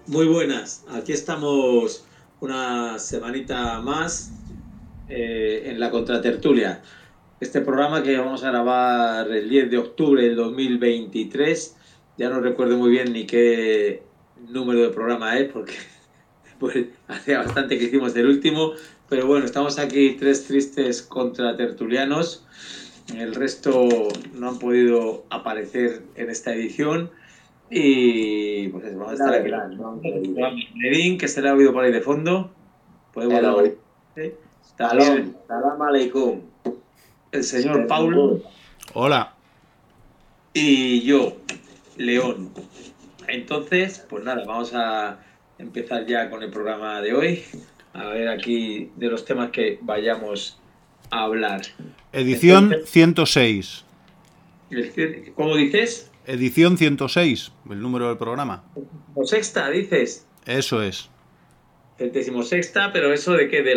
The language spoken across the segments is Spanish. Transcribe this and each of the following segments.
Muy buenas, aquí estamos una semanita más en la Contratertulia. Este programa que vamos a grabar el 10 de octubre del 2023. Ya no recuerdo muy bien ni qué número de programa es, porque pues, hace bastante que hicimos el último. Pero bueno, estamos aquí tres tristes contratertulianos. El resto no han podido aparecer en esta edición. Y pues vamos a La estar aquí. verdad, no han querido. Medin, que se le ha oído por ahí de fondo, puede volver a Hello. manifestarse. También Shalom. Salam aleikum. el señor Paulo Benvingut. Hola. y yo, León. Entonces, pues nada, vamos a empezar ya con el programa de hoy. A ver aquí de los temas que vayamos a hablar. Edición Entonces, 106. ¿cómo dices? Edición 106, el número del programa. ¿O sexta, dices? Eso es. 36ª, pero eso de qué,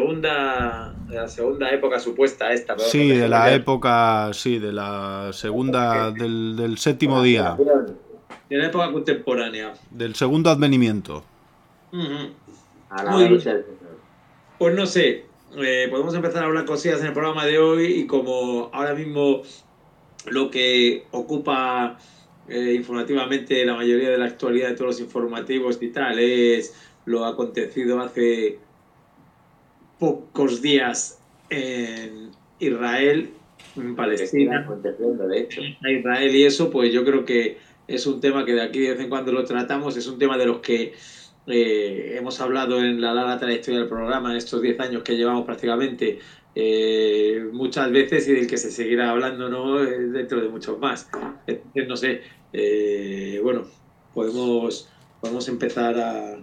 de la segunda época supuesta esta, perdón, no Sí, te de sé la cuál. época, sí, de la segunda, del De séptimo la día, creación. De la época contemporánea. del segundo advenimiento. Ujú. Muy Alabado sea bien, el Señor. pues no sé, podemos empezar a hablar cosillas en el programa de hoy y como ahora mismo lo que ocupa informativamente la mayoría de la actualidad de todos los informativos y tal es lo acontecido hace pocos días en Israel, en Lo que sigue Palestina, aconteciendo, de hecho. a Israel y eso, pues yo creo que es un tema que de aquí de vez en cuando lo tratamos, es un tema de los que hemos hablado en la larga trayectoria del programa, en estos 10 años que llevamos prácticamente, muchas veces y del que se seguirá hablando, ¿no? Dentro de muchos más. Entonces, no sé, bueno, podemos empezar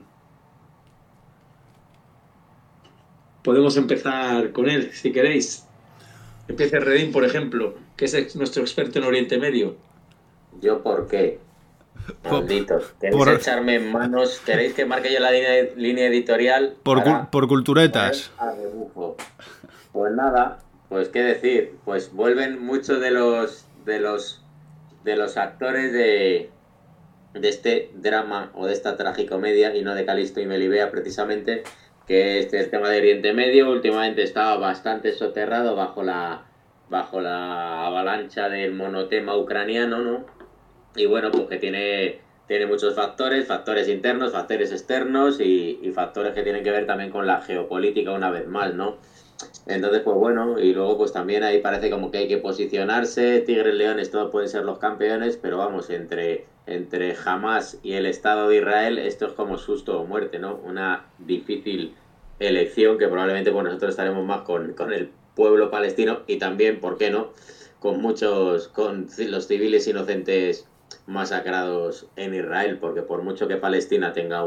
podemos empezar con él, si queréis. Empiece Redín, por ejemplo, que es nuestro experto en Oriente Medio. ¿Yo por qué? Por, Malditos. ¿Queréis por, echarme en manos? ¿Queréis que marque yo la línea editorial para por poner culturetas. a rebufo? Pues nada, pues qué decir. Pues vuelven muchos de los actores de este drama o de esta tragicomedia y no de Calisto y Melibea precisamente, que es el tema de Oriente Medio. Últimamente estaba bastante soterrado bajo la avalancha del monotema ucraniano, ¿no? Y bueno, pues que tiene muchos factores internos, factores externos y factores que tienen que ver también con la geopolítica una vez más, ¿no? Entonces, pues bueno, y luego pues también ahí parece como que hay que posicionarse, Tigres, Leones, todos pueden ser los campeones, pero vamos, entre Hamas y el Estado de Israel, esto es como susto o muerte, ¿no? Una difícil elección que probablemente pues nosotros estaremos más con el pueblo palestino y también, ¿por qué no?, con los civiles inocentes masacrados en Israel, porque por mucho que Palestina tenga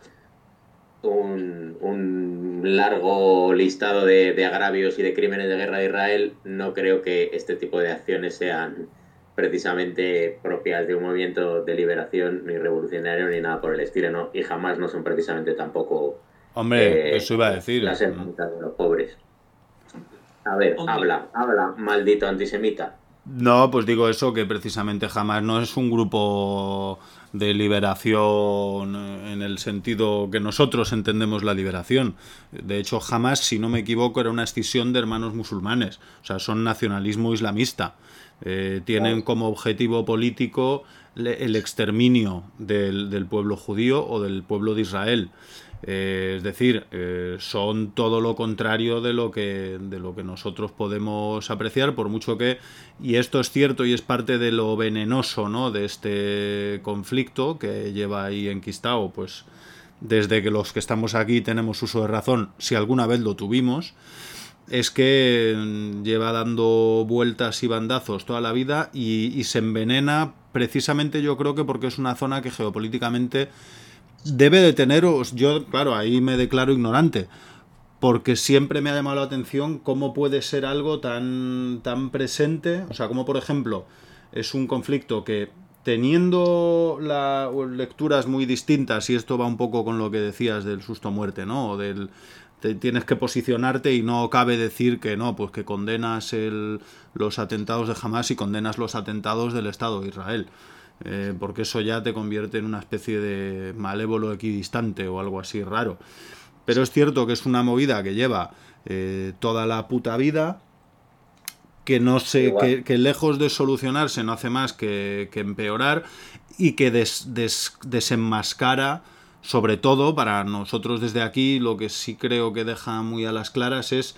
un largo listado de agravios y de crímenes de guerra de Israel, no creo que este tipo de acciones sean precisamente propias de un movimiento de liberación ni revolucionario ni nada por el estilo, ¿no? Y jamás no son precisamente tampoco Hombre, eh, eso iba a decir. las hermanitas de los pobres. A ver, Hombre, habla, maldito antisemita. No, pues digo eso, que precisamente jamás no es un grupo de liberación en el sentido que nosotros entendemos la liberación. De hecho, jamás, si no me equivoco, era una escisión de hermanos musulmanes. O sea, son nacionalismo islamista. Tienen Claro. como objetivo político el exterminio del pueblo judío o del pueblo de Israel. Es decir, son todo lo contrario de lo que nosotros podemos apreciar, por mucho que, y esto es cierto y es parte de lo venenoso, ¿no?, de este conflicto que lleva ahí enquistado, pues desde que los que estamos aquí tenemos uso de razón, si alguna vez lo tuvimos, es que lleva dando vueltas y bandazos toda la vida y se envenena precisamente, yo creo que porque es una zona que geopolíticamente debe de tener, yo claro, ahí me declaro ignorante, porque siempre me ha llamado la atención cómo puede ser algo tan presente, o sea, como por ejemplo es un conflicto que teniendo lecturas muy distintas, y esto va un poco con lo que decías del susto a muerte, ¿no? O tienes que posicionarte y no cabe decir que no, pues que condenas los atentados de Hamas y condenas los atentados del Estado de Israel. porque eso ya te convierte en una especie de malévolo equidistante o algo así raro. Pero es cierto que es una movida que lleva toda la puta vida, que no sé, que lejos de solucionarse no hace más que empeorar, y que desenmascara, sobre todo para nosotros desde aquí, lo que sí creo que deja muy a las claras es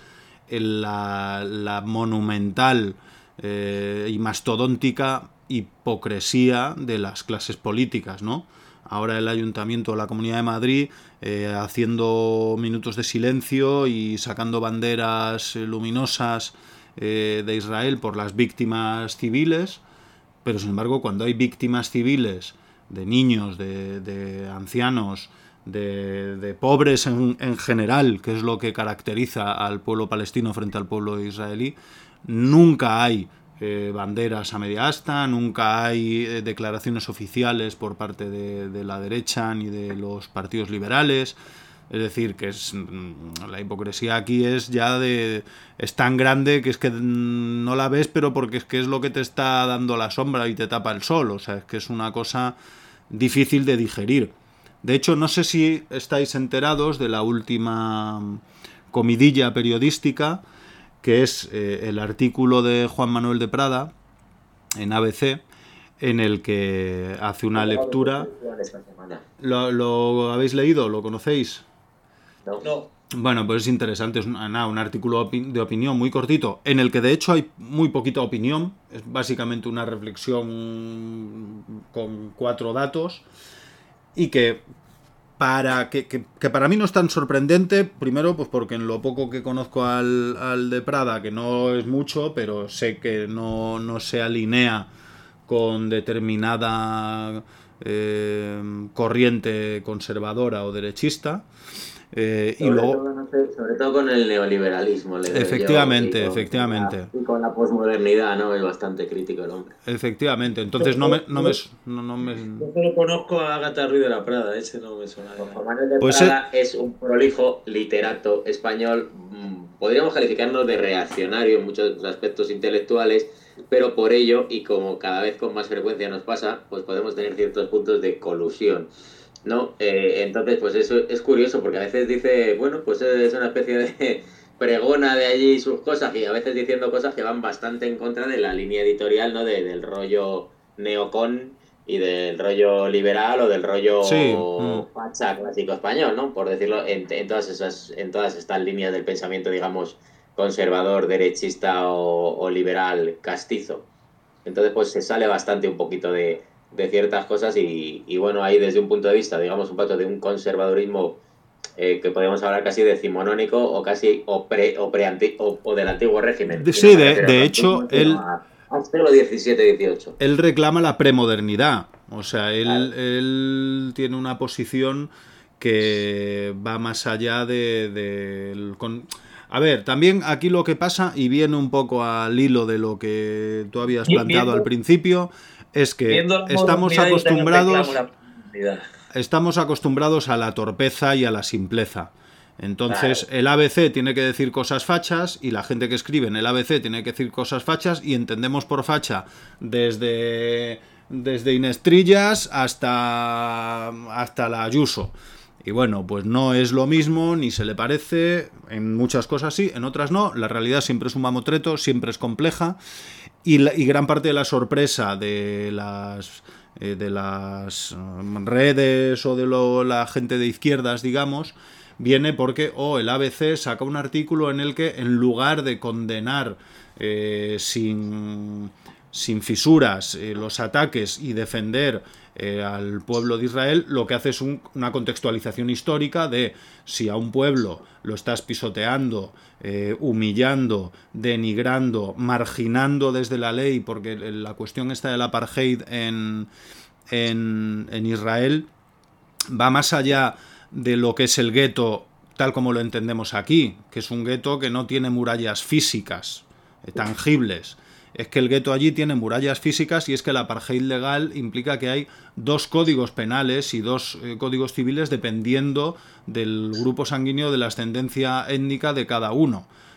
la monumental y mastodóntica hipocresía de las clases políticas, ¿no? Ahora el Ayuntamiento de la Comunidad de Madrid haciendo minutos de silencio y sacando banderas luminosas de Israel por las víctimas civiles, pero sin embargo cuando hay víctimas civiles de niños, de ancianos, de pobres en general, que es lo que caracteriza al pueblo palestino frente al pueblo israelí, nunca hay banderas a media asta, nunca hay declaraciones oficiales por parte de la derecha ni de los partidos liberales. Es decir, que la hipocresía aquí es tan grande que es que no la ves, pero porque es que es lo que te está dando la sombra y te tapa el sol. O sea, es que es una cosa difícil de digerir. De hecho, no sé si estáis enterados de la última comidilla periodística, que es el artículo de Juan Manuel de Prada en ABC, en el que hace una lectura. ¿Lo habéis leído? ¿Lo conocéis? No. Bueno, pues es interesante, es un artículo de opinión muy cortito, en el que de hecho hay muy poquita opinión, es básicamente una reflexión con 4 datos, y que para mí no es tan sorprendente, primero pues porque en lo poco que conozco al de Prada, que no es mucho, pero sé que no se alinea con determinada corriente conservadora o derechista. Y luego, sobre todo con el neoliberalismo. Efectivamente. Y con la posmodernidad, ¿no? Es bastante crítico el hombre. Efectivamente, entonces no me... Yo solo conozco a Ágata Ruiz de la Prada, ese no me suena. Juan Manuel de Prada es un prolijo literato español, podríamos calificarnos de reaccionario en muchos aspectos intelectuales, pero por ello, y como cada vez con más frecuencia nos pasa, pues podemos tener ciertos puntos de colusión, ¿no? Entonces, pues eso es curioso, porque a veces dice, bueno, pues es una especie de pregona de allí sus cosas, y a veces diciendo cosas que van bastante en contra de la línea editorial, ¿no? Del rollo neocon y del rollo liberal o del rollo facha clásico español, ¿no? Por decirlo, en todas estas líneas del pensamiento, digamos, conservador, derechista o liberal castizo. Entonces, pues se sale bastante un poquito de ciertas cosas y bueno, ahí desde un punto de vista, digamos, un poco de un conservadurismo que podemos hablar casi decimonónico o casi o del antiguo régimen. Sí, de hecho, al siglo XVII-XVIII. Él reclama la premodernidad, o sea, él tiene una posición que va más allá A ver, también aquí lo que pasa, y viene un poco al hilo de lo que tú habías planteado al principio, es que estamos acostumbrados a la torpeza y a la simpleza. Entonces el ABC tiene que decir cosas fachas y la gente que escribe en el ABC tiene que decir cosas fachas, y entendemos por facha desde Inés Trillas hasta la Ayuso. Y bueno, pues no es lo mismo, ni se le parece, en muchas cosas sí, en otras no. La realidad siempre es un mamotreto, siempre es compleja, y gran parte de la sorpresa de las redes o de la gente de izquierdas, digamos, viene porque el ABC saca un artículo en el que, en lugar de condenar sin fisuras los ataques y defender al pueblo de Israel, lo que hace es una contextualización histórica de si a un pueblo lo estás pisoteando, humillando, denigrando, marginando desde la ley, porque la cuestión esta del apartheid en Israel va más allá de lo que es el gueto tal como lo entendemos aquí, que es un gueto que no tiene murallas físicas tangibles. Es que el gueto allí tiene murallas físicas, y es que el apartheid legal implica que hay 2 códigos penales y 2 códigos civiles dependiendo del grupo sanguíneo, de la ascendencia étnica de cada uno.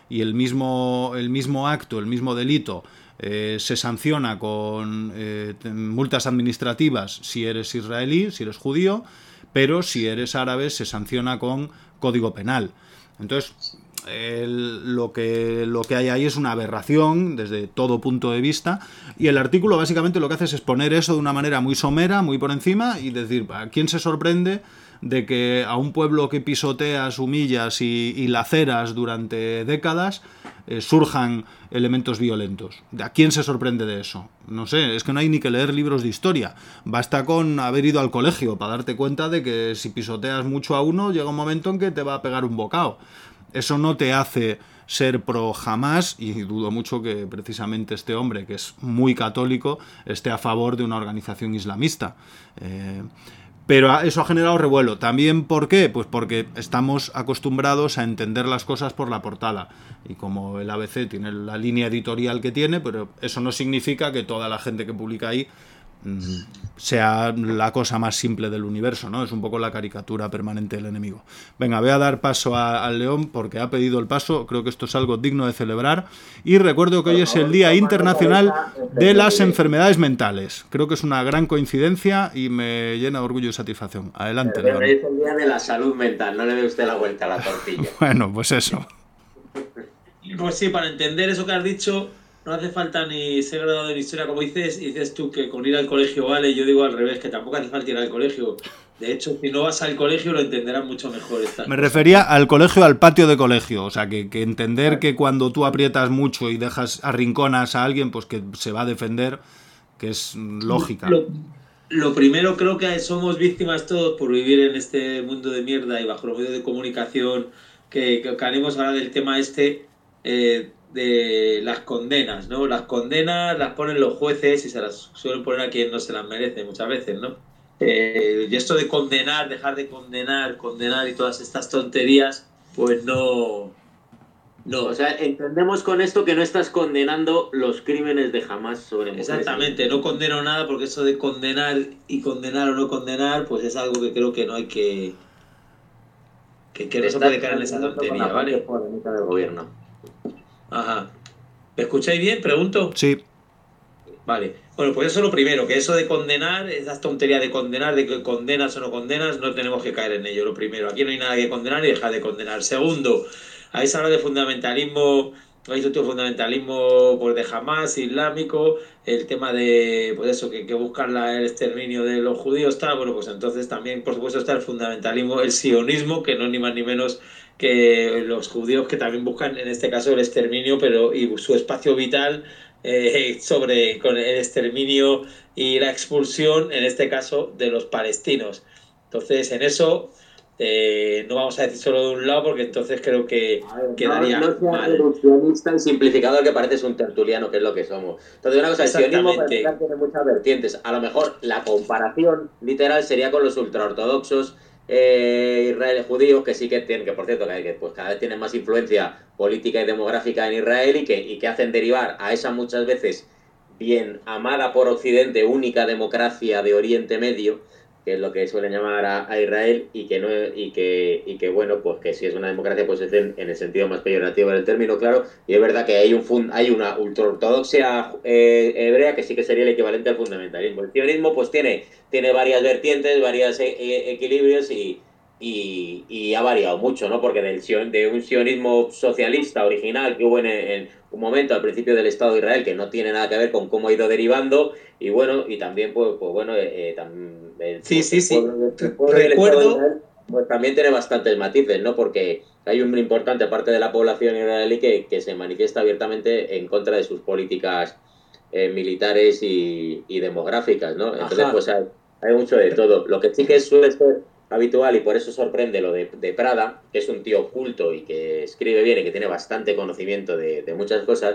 y el mismo acto, el mismo delito, se sanciona con multas administrativas si eres israelí, si eres judío, pero si eres árabe se sanciona con código penal. Entonces, lo que hay ahí es una aberración desde todo punto de vista, y el artículo básicamente lo que hace es exponer eso de una manera muy somera, muy por encima, y decir, ¿a quién se sorprende de que a un pueblo que pisoteas, humillas y laceras durante décadas surjan elementos violentos? ¿A quién se sorprende de eso? No sé, es que no hay ni que leer libros de historia. Basta con haber ido al colegio para darte cuenta de que si pisoteas mucho a uno, llega un momento en que te va a pegar un bocado. Eso no te hace ser pro Hamás, y dudo mucho que precisamente este hombre, que es muy católico, esté a favor de una organización islamista. Pero eso ha generado revuelo. ¿También por qué? Pues porque estamos acostumbrados a entender las cosas por la portada. Y como el ABC tiene la línea editorial que tiene, pero eso no significa que toda la gente que publica ahí sea la cosa más simple del universo, ¿no? Es un poco la caricatura permanente del enemigo. Venga, voy a dar paso al León porque ha pedido el paso. Creo que esto es algo digno de celebrar. Y recuerdo que hoy es el Día Internacional de las Enfermedades Mentales. Creo que es una gran coincidencia y me llena de orgullo y satisfacción. Adelante, León. Es el Día de la Salud Mental, no le dé usted la vuelta a la tortilla. Bueno, pues eso. Pues sí, para entender eso que has dicho, no hace falta ni ser graduado en historia, como dices tú, que con ir al colegio vale. Yo digo al revés, que tampoco hace falta ir al colegio. De hecho, si no vas al colegio lo entenderás mucho mejor. Me refería al colegio, al patio de colegio. O sea, que entender que cuando tú aprietas mucho y arrinconas a alguien, pues que se va a defender, que es lógica. Lo primero, creo que somos víctimas todos por vivir en este mundo de mierda y bajo los medios de comunicación, que haremos ahora del tema de las condenas, ¿no? Las condenas las ponen los jueces y se las suelen poner a quien no se las merece muchas veces, ¿no? Y esto de condenar, dejar de condenar y todas estas tonterías, pues no. O sea, entendemos con esto que no estás condenando los crímenes de Hamás sobre mujeres. Exactamente, no condeno nada, porque eso de condenar o no condenar, pues es algo que creo que no hay que no se puede caer en esa tontería, ¿vale? Del gobierno. Ajá. ¿Me escucháis bien? Pregunto. Sí. Vale. Bueno, pues eso es lo primero, que eso de condenar, esas tonterías de condenar, de que condenas o no condenas, no tenemos que caer en ello. Lo primero, aquí no hay nada que condenar y dejar de condenar. Segundo, habéis hablado de fundamentalismo, habéis dicho fundamentalismo pues, de Hamás, islámico, el tema de, pues eso, que buscan el exterminio de los judíos, tal. Bueno, pues entonces también, por supuesto, está el fundamentalismo, el sionismo, que no es ni más ni menos que los judíos que también buscan, en este caso, el exterminio, pero y su espacio vital con el exterminio y la expulsión, en este caso, de los palestinos. Entonces, en eso no vamos a decir solo de un lado, porque entonces creo que quedaría no sea reduccionista y simplificador, que pareces un tertuliano, que es lo que somos. Entonces, una cosa, el sionismo tiene muchas vertientes. A lo mejor la comparación literal sería con los ultraortodoxos Israel judíos, que sí que tienen, que por cierto, que pues cada vez tienen más influencia política y demográfica en Israel y que hacen derivar a esa muchas veces bien amada por Occidente única democracia de Oriente Medio, que es lo que suelen llamar a Israel, y que bueno, pues que si es una democracia, pues es en el sentido más peyorativo del término, claro. Y es verdad que hay una ultraortodoxia hebrea que sí que sería el equivalente al fundamentalismo. El sionismo pues tiene varias vertientes, varios equilibrios y ha variado mucho, ¿no? Porque de un sionismo socialista original que hubo en un momento al principio del Estado de Israel, que no tiene nada que ver con cómo ha ido derivando, y bueno, y también pues bueno, sí. Recuerdo, pues también tiene bastantes matices, ¿no? Porque hay una importante parte de la población israelí que se manifiesta abiertamente en contra de sus políticas militares y demográficas, ¿no? Entonces, pues hay mucho de todo. Lo que sí que suele ser habitual, y por eso sorprende lo de Prada, que es un tío culto y que escribe bien y que tiene bastante conocimiento de muchas cosas,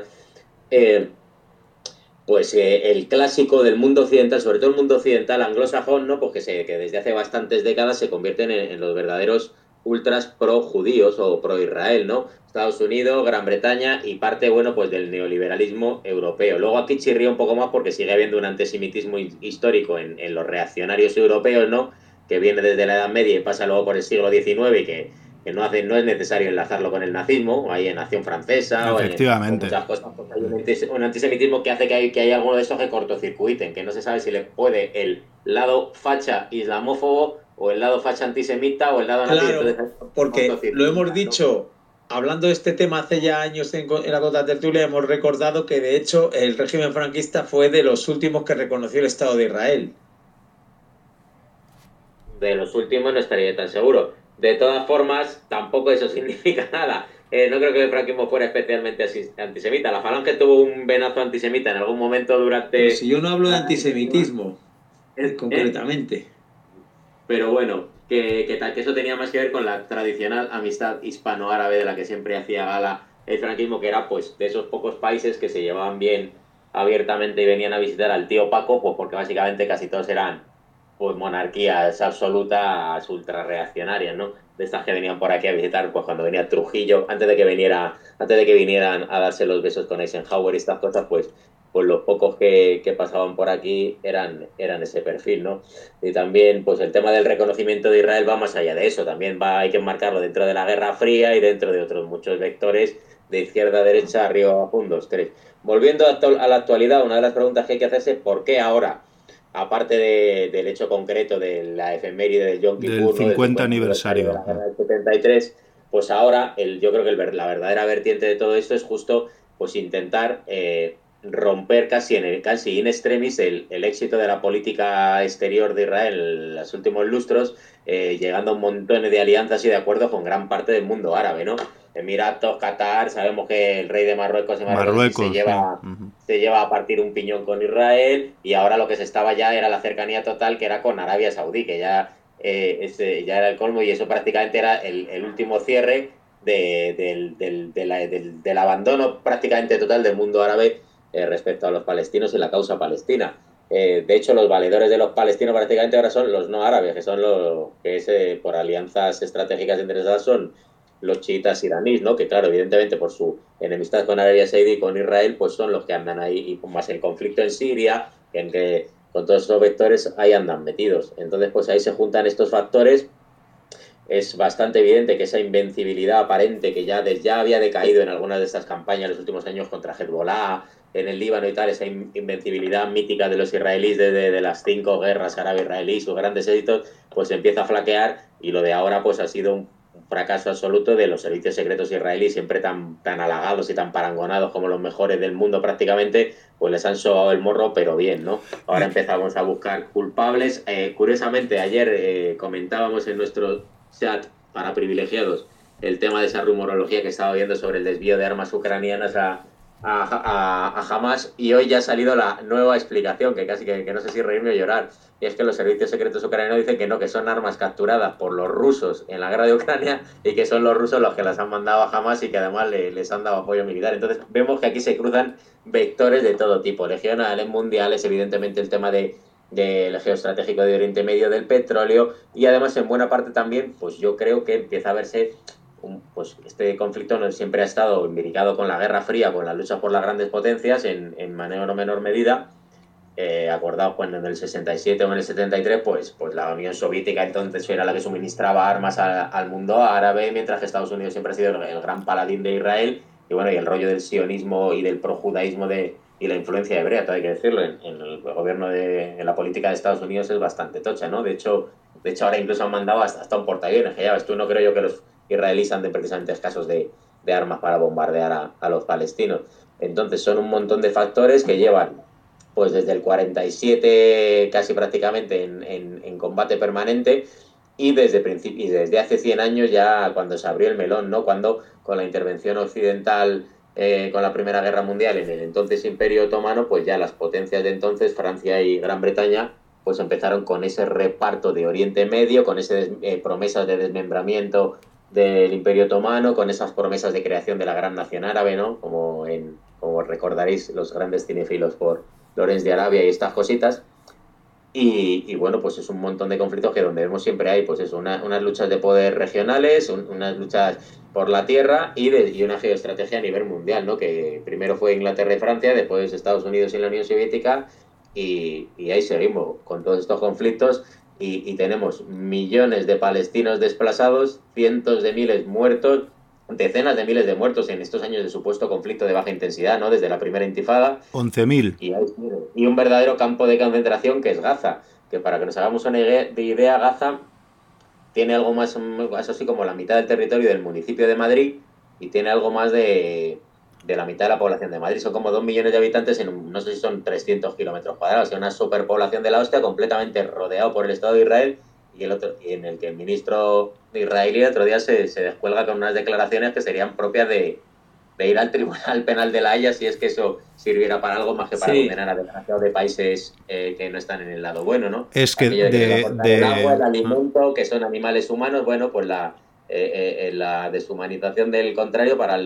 el clásico del mundo occidental, sobre todo el mundo occidental anglosajón, ¿no? Pues que desde hace bastantes décadas se convierten en los verdaderos ultras pro-judíos o pro-Israel, ¿no? Estados Unidos, Gran Bretaña y parte, bueno, pues del neoliberalismo europeo. Luego aquí chirría un poco más porque sigue habiendo un antisemitismo histórico en los reaccionarios europeos, ¿no? Que viene desde la Edad Media y pasa luego por el siglo XIX y que no es necesario enlazarlo con el nazismo, hay en Acción Francesa o muchas cosas, pues hay un antisemitismo que hace que hay alguno de esos que cortocircuiten, que no se sabe si le puede el lado facha islamófobo o el lado facha antisemita o el lado nazi. Claro, entonces, porque lo hemos dicho, ¿no? Hablando de este tema hace ya años en la Contratertulia, hemos recordado que de hecho el régimen franquista fue de los últimos que reconoció el Estado de Israel. De los últimos no estaría tan seguro. De todas formas, tampoco eso significa nada. No creo que el franquismo fuera especialmente antisemita. La Falange tuvo un venazo antisemita en algún momento durante... Pero si yo no hablo de antisemitismo, concretamente. Pero bueno, que eso tenía más que ver con la tradicional amistad hispano-árabe de la que siempre hacía gala el franquismo, que era pues de esos pocos países que se llevaban bien abiertamente y venían a visitar al tío Paco, pues porque básicamente casi todos eran pues monarquías absolutas ultrarreaccionarias, ¿no? De estas que venían por aquí a visitar, pues cuando venía Trujillo, antes de que vinieran a darse los besos con Eisenhower y estas cosas, pues los pocos que pasaban por aquí eran ese perfil, ¿no? Y también, pues el tema del reconocimiento de Israel va más allá de eso, también hay que enmarcarlo dentro de la Guerra Fría y dentro de otros muchos vectores de izquierda a derecha, arriba abajo, 1, 2, 3. Volviendo a la actualidad, una de las preguntas que hay que hacerse es ¿por qué ahora? Aparte del hecho concreto de la efeméride de Yom Kippur, del 50 aniversario de la guerra del 73, pues ahora yo creo que la verdadera vertiente de todo esto es justo pues intentar romper casi in extremis el éxito de la política exterior de Israel en los últimos lustros, llegando a un montón de alianzas y de acuerdos con gran parte del mundo árabe, ¿no? Emiratos, Qatar, sabemos que el rey de Marruecos se lleva a partir un piñón con Israel, y ahora lo que se estaba ya era la cercanía total, que era con Arabia Saudí, que ya era el colmo, y eso prácticamente era el último cierre del abandono prácticamente total del mundo árabe respecto a los palestinos y la causa palestina. De hecho, los valedores de los palestinos prácticamente ahora son los no árabes, que son los que por alianzas estratégicas interesadas son los chiitas iraníes, ¿no? Que claro, evidentemente por su enemistad con Arabia Saudí y con Israel, pues son los que andan ahí, y más el conflicto en Siria, en que con todos esos vectores ahí andan metidos. Entonces, pues ahí se juntan estos factores. Es bastante evidente que esa invencibilidad aparente que ya había decaído en algunas de estas campañas en los últimos años contra Hezbollah, en el Líbano y tal, esa invencibilidad mítica de los israelíes de las 5 guerras árabe-israelí, sus grandes éxitos, pues empieza a flaquear, y lo de ahora pues ha sido un fracaso absoluto de los servicios secretos israelíes, siempre tan halagados y tan parangonados como los mejores del mundo prácticamente, pues les han sobado el morro, pero bien, ¿no? Ahora empezamos a buscar culpables. Curiosamente, ayer comentábamos en nuestro chat para privilegiados el tema de esa rumorología que estaba viendo sobre el desvío de armas ucranianas a Hamas, y hoy ya ha salido la nueva explicación, que casi que no sé si reírme o llorar, y es que los servicios secretos ucranianos dicen que no, que son armas capturadas por los rusos en la guerra de Ucrania, y que son los rusos los que las han mandado a Hamas y que además les han dado apoyo militar. Entonces vemos que aquí se cruzan vectores de todo tipo, regionales, mundiales, evidentemente el tema del geoestratégico de Oriente Medio, del petróleo, y además en buena parte también, pues yo creo que empieza a verse pues este conflicto no siempre ha estado imbricado con la Guerra Fría, con la lucha por las grandes potencias en mayor o menor medida. Acordaos cuando en el 67 o en el 73 pues la Unión Soviética entonces era la que suministraba armas al mundo árabe, mientras que Estados Unidos siempre ha sido el gran paladín de Israel, y bueno, y el rollo del sionismo y del projudaísmo y la influencia hebrea, todo hay que decirlo, en el gobierno en la política de Estados Unidos es bastante tocha, ¿no? De hecho ahora incluso han mandado hasta un portaaviones, que ya ves tú, no creo yo que los israelíes anden precisamente escasos de armas para bombardear a los palestinos. Entonces son un montón de factores que llevan pues desde el 47 casi prácticamente en combate permanente, y desde hace 100 años ya cuando se abrió el melón, ¿no? Cuando con la intervención occidental con la Primera Guerra Mundial en el entonces Imperio Otomano, pues ya las potencias de entonces, Francia y Gran Bretaña, pues empezaron con ese reparto de Oriente Medio, con esas promesas de desmembramiento del Imperio Otomano, con esas promesas de creación de la gran nación árabe, ¿no? Como recordaréis los grandes cinéfilos por Lawrence de Arabia y estas cositas. Y bueno, pues es un montón de conflictos que donde vemos siempre hay, pues eso, unas luchas de poder regionales, unas luchas por la tierra y una geoestrategia a nivel mundial, ¿no? Que primero fue Inglaterra y Francia, después Estados Unidos y la Unión Soviética, y ahí seguimos con todos estos conflictos y tenemos millones de palestinos desplazados, cientos de miles muertos, decenas de miles de muertos en estos años de supuesto conflicto de baja intensidad, ¿no? Desde la primera intifada. 11.000. Y un verdadero campo de concentración que es Gaza, que para que nos hagamos una idea, Gaza tiene algo más, eso sí, como la mitad del territorio del municipio de Madrid y tiene algo más de la mitad de la población de Madrid. Son como 2 millones de habitantes en, no sé si son 300 kilómetros cuadrados, o sea, una superpoblación de la hostia completamente rodeado por el Estado de Israel y en el que el ministro israelí el otro día se descuelga con unas declaraciones que serían propias de ir al Tribunal Penal de La Haya si es que eso sirviera para algo más que para condenar a desgraciados de países que no están en el lado bueno, ¿no? Es que el agua, el alimento, que son animales humanos, bueno, pues la deshumanización del contrario para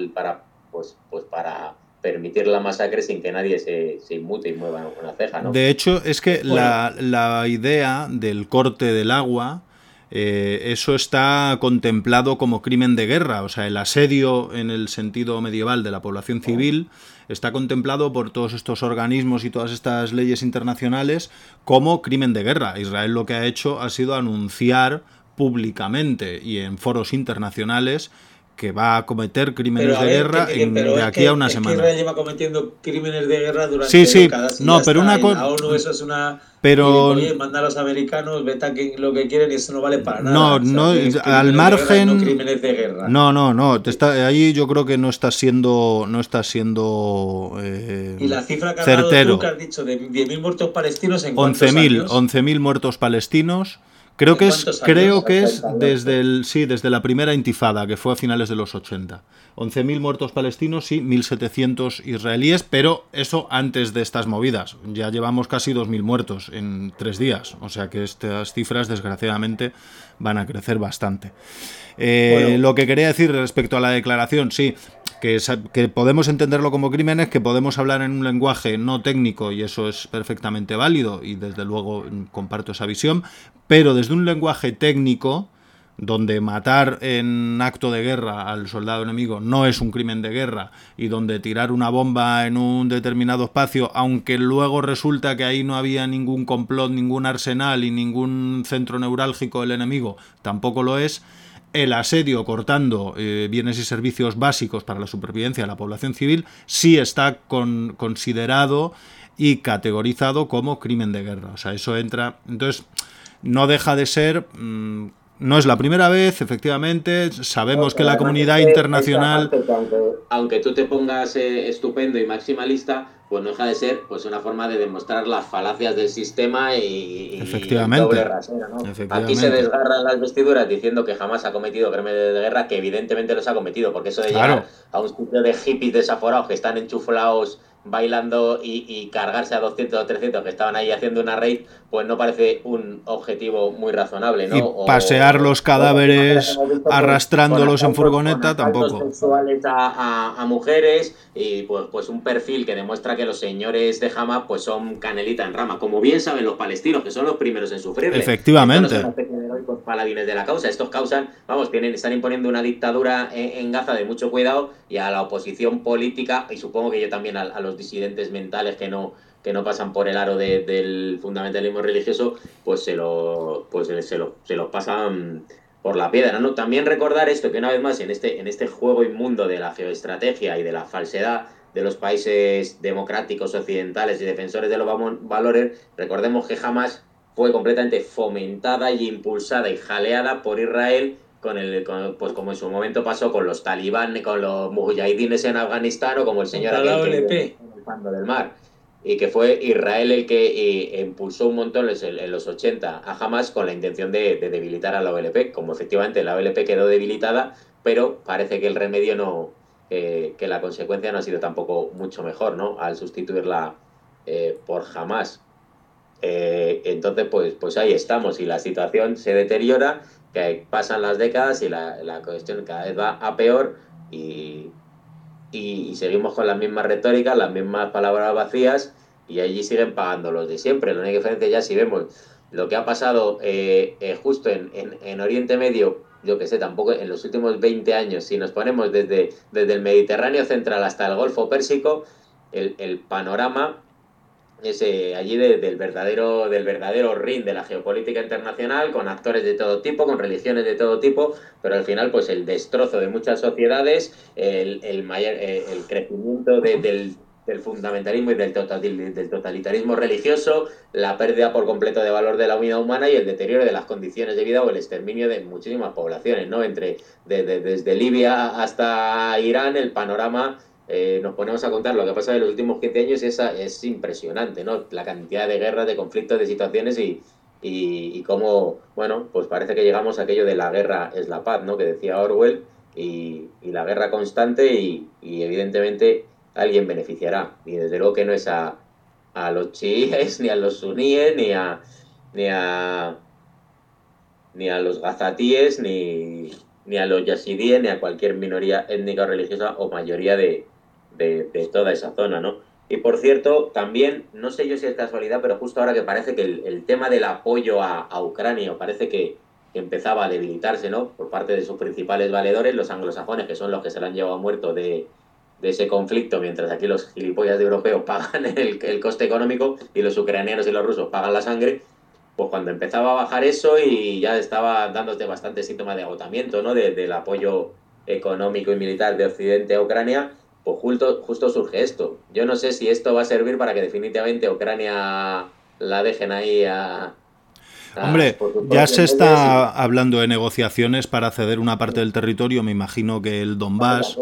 permitir la masacre sin que nadie se inmute y mueva una ceja, ¿no? De hecho, es que la idea del corte del agua, eso está contemplado como crimen de guerra. O sea, el asedio en el sentido medieval de la población civil está contemplado por todos estos organismos y todas estas leyes internacionales como crimen de guerra. Israel lo que ha hecho ha sido anunciar públicamente y en foros internacionales que va a cometer crímenes de guerra de aquí a una semana. Israel lleva cometiendo crímenes de guerra durante décadas. No, pero una cosa. La ONU, eso es una. Pero. Oye, manda a los americanos, vetaquen lo que quieren y eso no vale para nada. No, al margen. No crímenes de guerra. No. Ahí yo creo que no está siendo. Y la cifra que has certero. Dado tú, que has dicho, de 10.000 muertos palestinos en 11.000 muertos palestinos. Creo que es desde la primera intifada, que fue a finales de los 80. 11.000 muertos palestinos y 1.700 israelíes, pero eso antes de estas movidas. Ya llevamos casi 2.000 muertos en 3 días, o sea que estas cifras, desgraciadamente, van a crecer bastante. Lo que quería decir respecto a la declaración, sí, que podemos entenderlo como crímenes, que podemos hablar en un lenguaje no técnico y eso es perfectamente válido y desde luego comparto esa visión, pero desde un lenguaje técnico, donde matar en acto de guerra al soldado enemigo no es un crimen de guerra y donde tirar una bomba en un determinado espacio, aunque luego resulta que ahí no había ningún complot, ningún arsenal y ningún centro neurálgico del enemigo, tampoco lo es. El asedio cortando bienes y servicios básicos para la supervivencia de la población civil sí está considerado y categorizado como crimen de guerra. O sea, eso entra. Entonces, no deja de ser. No es la primera vez, efectivamente. Sabemos que la comunidad internacional. Aunque tú te pongas estupendo y maximalista, pues no deja de ser pues una forma de demostrar las falacias del sistema y doble rasera, ¿no? Aquí se desgarran las vestiduras diciendo que jamás ha cometido crímenes de guerra, que evidentemente los ha cometido, porque eso de llegar a un sitio de hippies desaforados que están enchuflados bailando y cargarse a 200 o 300 que estaban ahí haciendo una raid, pues no parece un objetivo muy razonable, ¿no? Y pasear los cadáveres arrastrándolos en furgoneta tampoco. Sexuales a mujeres y pues un perfil que demuestra que los señores de Hamas pues son canelita en rama, como bien saben los palestinos, que son los primeros en sufrir. Efectivamente. Estos no son una especie de heroicos paladines de la causa, estos causan, están imponiendo una dictadura en Gaza de mucho cuidado y a la oposición política, y supongo que yo también a los disidentes mentales que no pasan por el aro del fundamentalismo religioso, pues se los pasan por la piedra, ¿no? También recordar esto, que una vez más en este juego inmundo de la geoestrategia y de la falsedad de los países democráticos occidentales y defensores de los valores, recordemos que jamás fue completamente fomentada y impulsada y jaleada por Israel pues como en su momento pasó con los talibán, con los mujahidines en Afganistán o como el señor aquel en el Fondo del Mar. Y que fue Israel el que impulsó un montón en los 80 a Hamas con la intención de debilitar a la OLP, como efectivamente la OLP quedó debilitada, pero parece que el remedio no, que la consecuencia no ha sido tampoco mucho mejor, ¿no? Al sustituirla por Hamas. Entonces, pues ahí estamos y la situación se deteriora, que pasan las décadas y la cuestión cada vez va a peor y seguimos con las mismas retóricas, las mismas palabras vacías y allí siguen pagando los de siempre. La única diferencia ya si vemos lo que ha pasado justo en Oriente Medio, yo que sé, tampoco en los últimos 20 años, si nos ponemos desde el Mediterráneo central hasta el Golfo Pérsico, el panorama allí del verdadero ring de la geopolítica internacional, con actores de todo tipo, con religiones de todo tipo, pero al final pues el destrozo de muchas sociedades, el crecimiento del fundamentalismo y del totalitarismo religioso, la pérdida por completo de valor de la vida humana y el deterioro de las condiciones de vida o el exterminio de muchísimas poblaciones, ¿no? Desde Libia hasta Irán, el panorama, nos ponemos a contar lo que ha pasado en los últimos 15 años y es impresionante, ¿no? La cantidad de guerras, de conflictos, de situaciones y cómo, bueno, pues parece que llegamos a aquello de la guerra es la paz, ¿no? Que decía Orwell, y la guerra constante y evidentemente alguien beneficiará. Y desde luego que no es a los chiíes, ni a los suníes, ni a, ni a los gazatíes, ni a los yazidíes, ni a cualquier minoría étnica o religiosa o mayoría de toda esa zona, ¿no? Y por cierto, también, no sé yo si es casualidad, pero justo ahora que parece que el tema del apoyo a Ucrania parece que empezaba a debilitarse, ¿no? Por parte de sus principales valedores, los anglosajones, que son los que se lo han llevado muerto de ese conflicto, mientras aquí los gilipollas de europeos pagan el coste económico y los ucranianos y los rusos pagan la sangre, pues cuando empezaba a bajar eso y ya estaba dándote bastante síntoma de agotamiento, ¿no? Del apoyo económico y militar de Occidente a Ucrania, pues justo surge esto. Yo no sé si esto va a servir para que definitivamente Ucrania la dejen ahí Hombre, ya se está hablando de negociaciones para ceder una parte del territorio, me imagino que el Donbass.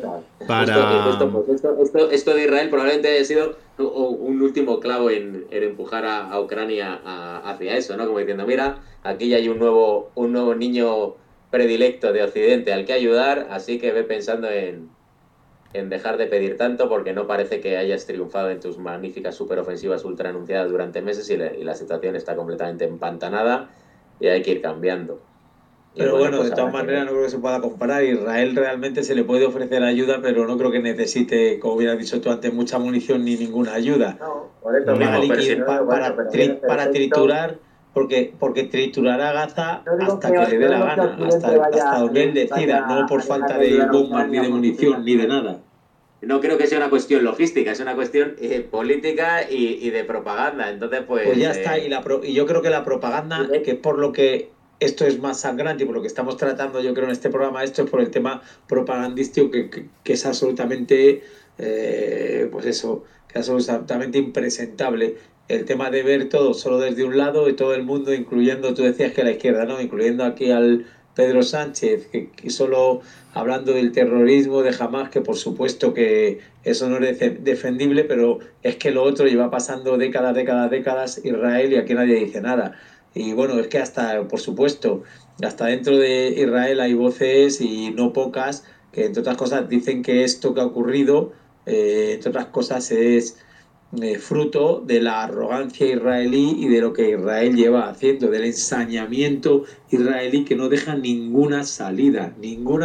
Esto de Israel probablemente haya sido un último clavo en empujar a Ucrania hacia eso, ¿no? Como diciendo, mira, aquí ya hay un nuevo niño predilecto de Occidente al que ayudar, así que ve pensando en dejar de pedir tanto porque no parece que hayas triunfado en tus magníficas superofensivas ultra anunciadas durante meses y la situación está completamente empantanada y hay que ir cambiando. Pero bueno, pues de todas maneras no creo que se pueda comparar. Israel realmente se le puede ofrecer ayuda, pero no creo que necesite, como hubieras dicho tú antes, mucha munición ni ninguna ayuda. No, por eso mismo, para triturar, porque triturará Gaza hasta que le dé la gana, hasta donde él decida, no por falta de bombas, ni de munición, ni de nada. No creo que sea una cuestión logística, es una cuestión política y de propaganda. Entonces, pues ya está. Y yo creo que la propaganda, que es por lo que esto es más sangrante y por lo que estamos tratando, yo creo, en este programa, esto es por el tema propagandístico que es absolutamente, pues eso, que es absolutamente impresentable. El tema de ver todo solo desde un lado y todo el mundo, incluyendo, tú decías que la izquierda, ¿no? Incluyendo aquí al Pedro Sánchez, que solo hablando del terrorismo, de Hamas, que por supuesto que eso no es defendible, pero es que lo otro lleva pasando décadas, Israel, y aquí nadie dice nada. Y bueno, es que hasta, por supuesto, hasta dentro de Israel hay voces y no pocas que, entre otras cosas, dicen que esto que ha ocurrido, entre otras cosas, es fruto de la arrogancia israelí y de lo que Israel lleva haciendo, del ensañamiento israelí que no deja ninguna salida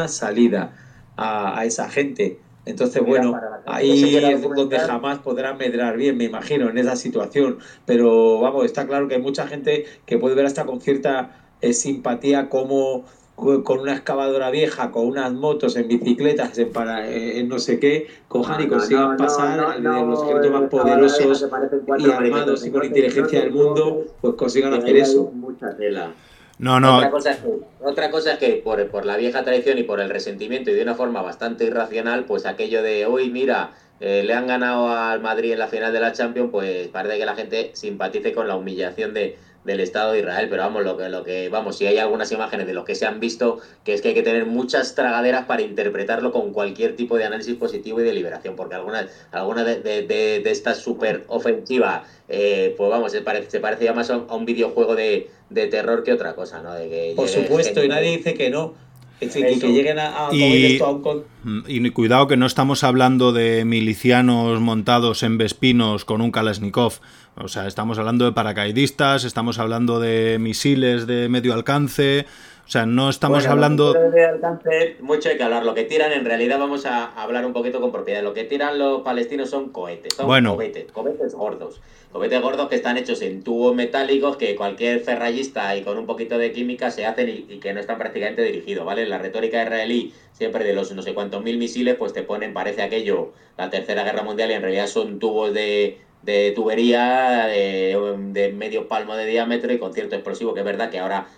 a esa gente. Entonces, bueno, ahí es donde jamás podrá medrar bien, me imagino, en esa situación. Pero vamos, está claro que hay mucha gente que puede ver hasta con cierta simpatía como con una excavadora vieja, con unas motos, en bicicletas, en no sé qué, cojan y consigan pasar de los ejércitos más poderosos y armados y con inteligencia del mundo, pues consigan hacer eso. Mucha tela. No. Otra cosa es que por la vieja tradición y por el resentimiento y de una forma bastante irracional, pues aquello de, uy, mira, le han ganado al Madrid en la final de la Champions, pues parece que la gente simpatice con la humillación del Estado de Israel, pero vamos, vamos, si hay algunas imágenes de lo que se han visto, que es que hay que tener muchas tragaderas para interpretarlo con cualquier tipo de análisis positivo y de liberación, porque alguna de estas súper ofensivas, pues vamos, se parece ya más a un videojuego de terror que otra cosa, ¿no? Por supuesto, y nadie dice que no. Es decir, que lleguen a y cuidado que no estamos hablando de milicianos montados en Vespinos con un Kalashnikov. O sea, estamos hablando de paracaidistas, estamos hablando de misiles de medio alcance. O sea, no estamos hablando... De alcance, mucho hay que hablar. Lo que tiran, en realidad, vamos a hablar un poquito con propiedad. Lo que tiran los palestinos son cohetes. Son cohetes gordos. Cohetes gordos que están hechos en tubos metálicos que cualquier ferrallista y con un poquito de química se hacen y que no están prácticamente dirigidos, ¿vale? La retórica israelí, siempre de los no sé cuántos mil misiles, pues te ponen, parece aquello, la Tercera Guerra Mundial, y en realidad son tubos de de tubería de medio palmo de diámetro y con cierto explosivo, que es verdad que ahora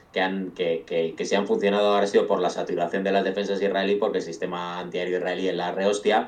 que se han funcionado ahora ha sido por la saturación de las defensas israelíes, porque el sistema antiaéreo israelí es la rehostia.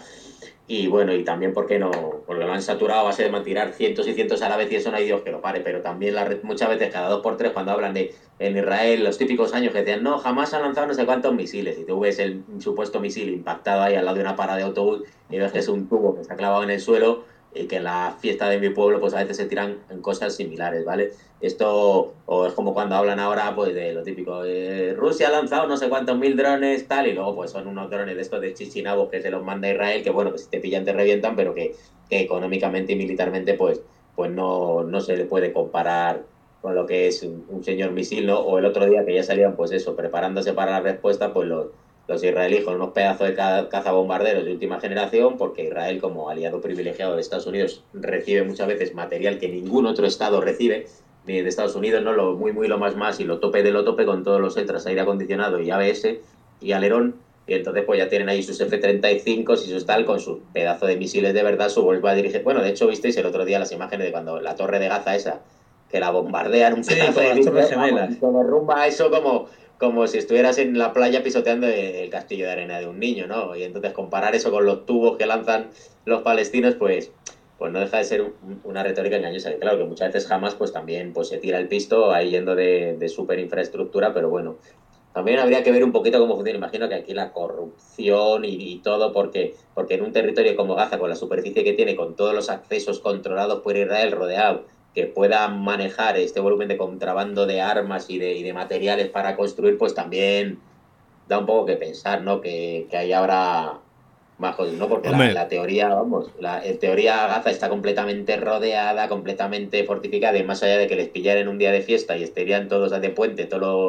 Y bueno, y también porque lo han saturado a base de tirar cientos y cientos a la vez, y eso no hay Dios que lo pare. Pero también muchas veces, cada 2 por 3, cuando hablan de en Israel, los típicos años que decían, no, jamás han lanzado no sé cuántos misiles, y tú ves el supuesto misil impactado ahí al lado de una parada de autobús y ves que es un tubo que está clavado en el suelo, y que en la fiesta de mi pueblo pues a veces se tiran en cosas similares, ¿vale? Esto, o es como cuando hablan ahora pues de lo típico, Rusia ha lanzado no sé cuántos mil drones, tal, y luego pues son unos drones de estos de Chichinabo que se los manda Israel, que bueno, que si te pillan te revientan, pero que económicamente y militarmente pues no se le puede comparar con lo que es un señor misil, ¿no? O el otro día que ya salían pues eso, preparándose para la respuesta, pues los israelíes con unos pedazos de cazabombarderos de última generación, porque Israel, como aliado privilegiado de Estados Unidos, recibe muchas veces material que ningún otro estado recibe, ni de Estados Unidos, ¿no? Lo lo más, y lo tope de lo tope, con todos los extras, aire acondicionado y ABS y alerón, y entonces pues ya tienen ahí sus F-35 y sus tal, con su pedazo de misiles de verdad, su vuelva a dirigir. Bueno, de hecho, visteis el otro día las imágenes de cuando la torre de Gaza esa, que la bombardean un pedazo como de las Torres vidrio, vamos, Gemelas. y se derrumba eso como si estuvieras en la playa pisoteando el castillo de arena de un niño, ¿no? Y entonces comparar eso con los tubos que lanzan los palestinos, pues no deja de ser una retórica engañosa. Que claro, que muchas veces jamás pues también pues se tira el pisto ahí yendo de super infraestructura, pero bueno, también habría que ver un poquito cómo funciona. Imagino que aquí la corrupción y todo, porque en un territorio como Gaza, con la superficie que tiene, con todos los accesos controlados por Israel, rodeado, que pueda manejar este volumen de contrabando de armas y de materiales para construir, pues también da un poco que pensar, ¿no? Que ahí habrá más cosas, ¿no? Porque Hombre, la teoría, vamos, en teoría Gaza está completamente rodeada, completamente fortificada, y más allá de que les pillaran en un día de fiesta y estarían todos de puente,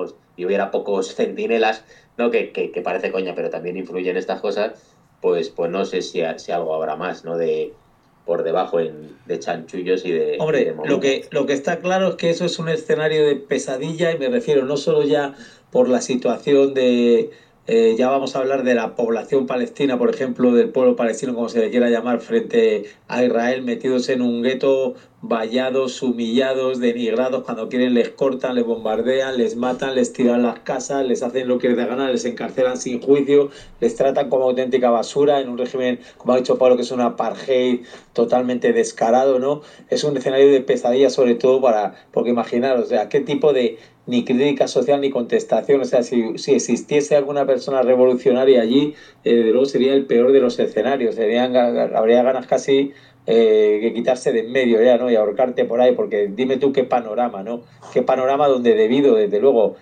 y hubiera pocos centinelas, ¿no? Que parece coña, pero también influyen estas cosas, pues no sé si algo habrá más, ¿no? Por debajo de chanchullos y de Hombre, movidas. lo que está claro es que eso es un escenario de pesadilla, y me refiero no solo ya por la situación de, ya vamos a hablar de la población palestina, por ejemplo, del pueblo palestino, como se le quiera llamar, frente a Israel, metidos en un gueto, vallados, humillados, denigrados, cuando quieren les cortan, les bombardean, les matan, les tiran las casas, les hacen lo que les da gana, les encarcelan sin juicio, les tratan como auténtica basura en un régimen, como ha dicho Pablo, que es un apartheid totalmente descarado, ¿no? Es un escenario de pesadilla, sobre todo porque imaginaros, o sea, qué tipo de ni crítica social ni contestación, o sea, si existiese alguna persona revolucionaria allí, de luego sería el peor de los escenarios, habría ganas casi que quitarse de en medio ya, ¿no? Y ahorcarte por ahí, porque dime tú qué panorama, ¿no? Qué panorama donde, debido, desde luego,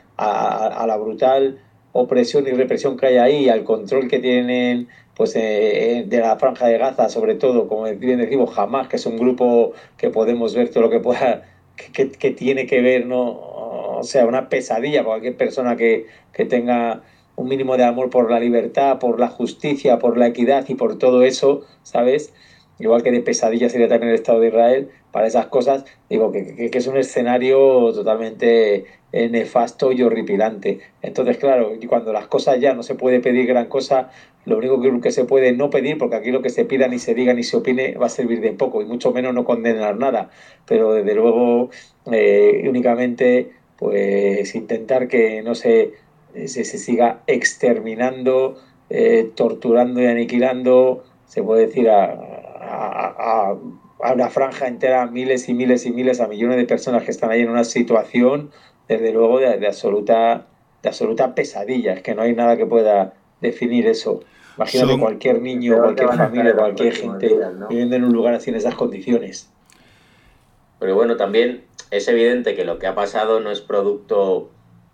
a la brutal opresión y represión que hay ahí, al control que tienen pues de la Franja de Gaza, sobre todo, como bien decimos, Hamas, que es un grupo que podemos ver todo lo que pueda, que tiene que ver, ¿no? O sea, una pesadilla para cualquier persona que tenga un mínimo de amor por la libertad, por la justicia, por la equidad y por todo eso, ¿sabes? Igual que de pesadilla sería también el Estado de Israel, para esas cosas, digo que es un escenario totalmente nefasto y horripilante. Entonces, claro, cuando las cosas ya no se puede pedir gran cosa, lo único que se puede no pedir, porque aquí lo que se pida, ni se diga, ni se opine, va a servir de poco, y mucho menos no condenar nada. Pero desde luego, únicamente, pues intentar que no se siga exterminando, torturando y aniquilando, se puede decir, a una franja entera, miles y miles y miles, a millones de personas que están ahí en una situación, desde luego, de absoluta pesadilla. Es que no hay nada que pueda definir eso. Imagínate son, cualquier Y niño, peor que cualquier van a estar familia, en los cualquier próximos gente días, ¿no? viviendo en un lugar así en esas condiciones. Pero bueno, también es evidente que lo que ha pasado no es producto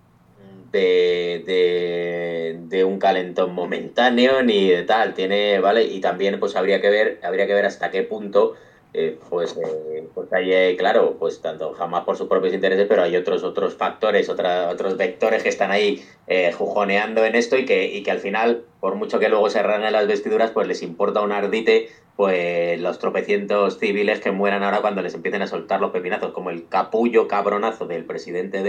de un calentón momentáneo ni de tal, ¿vale? Y también pues habría que ver hasta qué punto, pues hay, claro, pues tanto jamás por sus propios intereses, pero hay otros factores, otros vectores que están ahí jujoneando en esto, y que al final, por mucho que luego se arranquen las vestiduras, pues les importa un ardite pues los tropecientos civiles que mueran ahora cuando les empiecen a soltar los pepinazos, como el capullo cabronazo del presidente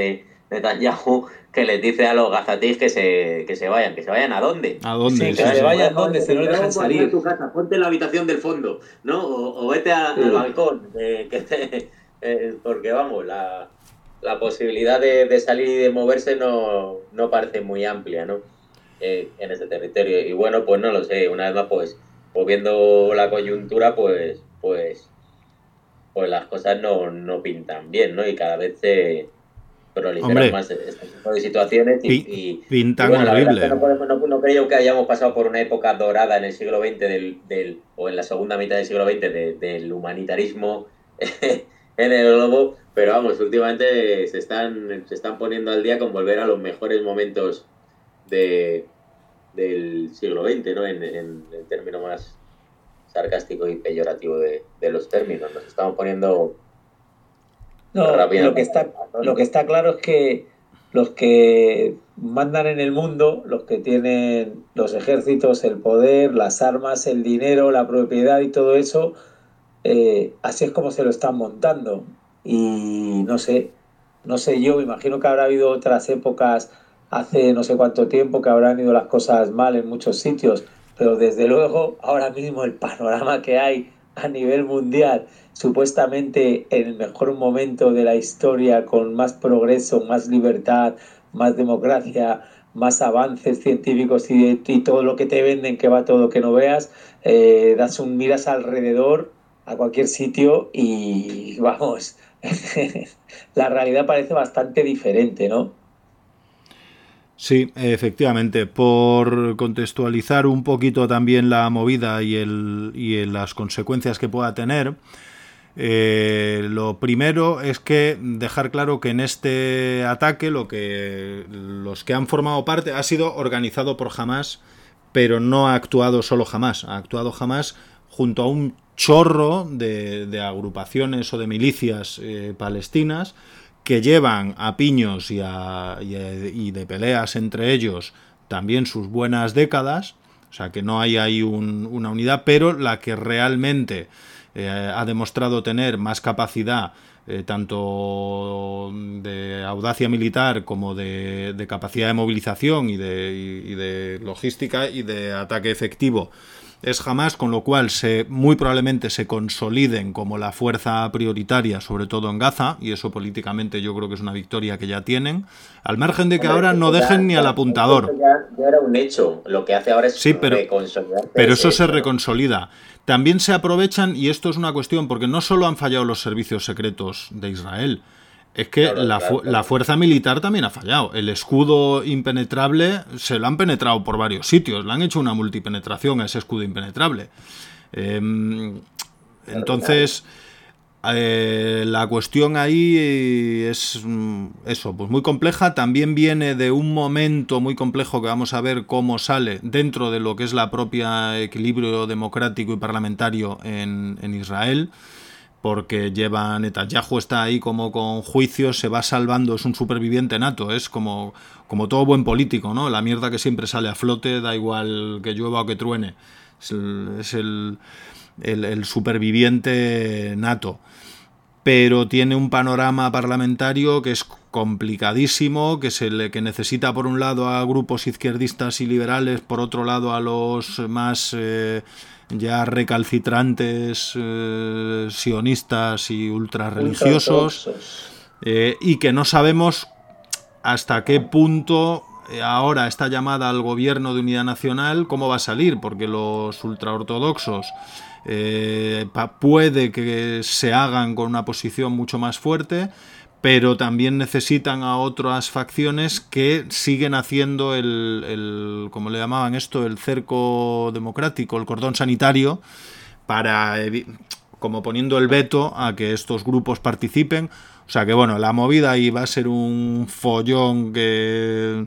Netanyahu, que les dice a los gazatíes que se vayan. ¿Que se vayan a dónde? ¿A dónde? Sí, que se vayan donde se no dejan Ponte salir. en tu casa, ponte en la habitación del fondo, ¿no? O vete al balcón, porque vamos, la posibilidad de salir y de moverse no parece muy amplia, ¿no? En ese territorio. Y bueno, pues no lo sé, una vez más, pues viendo la coyuntura, pues las cosas no pintan bien, ¿no? Y cada vez se proliferan más este tipo de situaciones pintan bueno, horrible. La verdad es que no creo que hayamos pasado por una época dorada en el siglo XX o en la segunda mitad del siglo XX del humanitarismo en el globo, pero vamos, últimamente se están poniendo al día con volver a los mejores momentos del siglo XX, ¿no? En el término más sarcástico y peyorativo de los términos. Nos estamos poniendo... No, lo que está claro es que los que mandan en el mundo, los que tienen los ejércitos, el poder, las armas, el dinero, la propiedad y todo eso, así es como se lo están montando. Y no sé, yo me imagino que habrá habido otras épocas hace no sé cuánto tiempo que habrán ido las cosas mal en muchos sitios, pero desde luego ahora mismo el panorama que hay a nivel mundial, supuestamente en el mejor momento de la historia, con más progreso, más libertad, más democracia, más avances científicos y todo lo que te venden, que va todo que no veas, miras alrededor a cualquier sitio y vamos, la realidad parece bastante diferente, ¿no? Sí, efectivamente. Por contextualizar un poquito también la movida y las consecuencias que pueda tener, lo primero es que dejar claro que en este ataque los que han formado parte ha sido organizado por Hamás, pero no ha actuado solo Hamás, ha actuado Hamás junto a un chorro de agrupaciones o de milicias palestinas que llevan a piños y de peleas entre ellos también sus buenas décadas, o sea que no hay ahí una unidad, pero la que realmente ha demostrado tener más capacidad, tanto de audacia militar como de capacidad de movilización y de logística y de ataque efectivo, es Hamás, con lo cual muy probablemente se consoliden como la fuerza prioritaria, sobre todo en Gaza, y eso políticamente yo creo que es una victoria que ya tienen, al margen de que ahora no dejen ni al apuntador. Ya era un hecho, lo que hace ahora es reconsolidarse. Pero eso se reconsolida. También se aprovechan, y esto es una cuestión, porque no solo han fallado los servicios secretos de Israel, es que la fuerza militar también ha fallado. El escudo impenetrable se lo han penetrado por varios sitios. Le han hecho una multipenetración a ese escudo impenetrable. Entonces, la cuestión ahí es eso, pues muy compleja. También viene de un momento muy complejo que vamos a ver cómo sale dentro de lo que es la propia equilibrio democrático y parlamentario en Israel, porque Netanyahu está ahí como con juicios, se va salvando, es un superviviente nato, es como todo buen político, ¿no? La mierda que siempre sale a flote, da igual que llueva o que truene, es el superviviente nato. Pero tiene un panorama parlamentario que es complicadísimo, que necesita por un lado a grupos izquierdistas y liberales, por otro lado a los más ya recalcitrantes sionistas y ultrarreligiosos, y que no sabemos hasta qué punto ahora esta llamada al gobierno de unidad nacional cómo va a salir, porque los ultraortodoxos puede que se hagan con una posición mucho más fuerte, pero también necesitan a otras facciones que siguen haciendo como le llamaban esto, el cerco democrático, el cordón sanitario, como poniendo el veto a que estos grupos participen. O sea que bueno, la movida ahí va a ser un follón que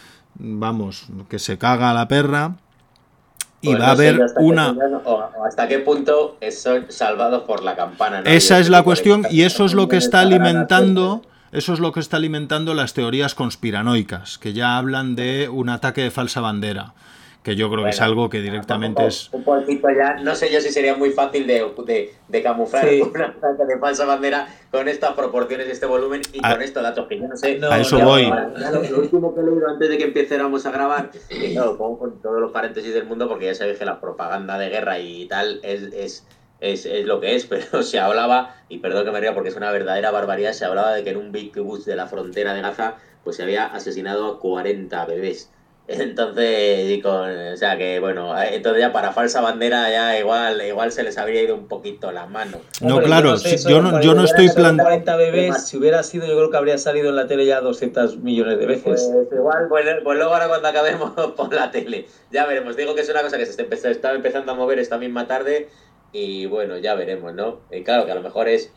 se caga a la perra. Y pues va a haber ¿Hasta qué punto son salvados por la campana, ¿no? Esa es la cuestión, y eso es lo que está alimentando. Eso es lo que está alimentando las teorías conspiranoicas, que ya hablan de un ataque de falsa bandera, que yo creo que es algo que directamente es... Un poquito ya, no sé yo si sería muy fácil de camuflar una franja de falsa bandera con estas proporciones, este volumen y con estos datos que yo no sé. A eso voy. Lo último que he leído antes de que empezáramos a grabar, y claro, pongo con todos los paréntesis del mundo porque ya sabéis que la propaganda de guerra y tal es lo que es, pero se hablaba, y perdón que me ría porque es una verdadera barbaridad, se hablaba de que en un kibbutz de la frontera de Gaza pues se había asesinado a 40 bebés. Entonces, o sea que bueno, entonces ya para falsa bandera ya igual se les habría ido un poquito la mano. No, claro, yo no estoy planteando... 40 bebés, si hubiera sido, yo creo que habría salido en la tele ya 200 millones de veces. Pues igual, pues luego ahora cuando acabemos por la tele, ya veremos. Digo que es una cosa que se está empezando a mover esta misma tarde y bueno, ya veremos, ¿no? Y claro que a lo mejor es...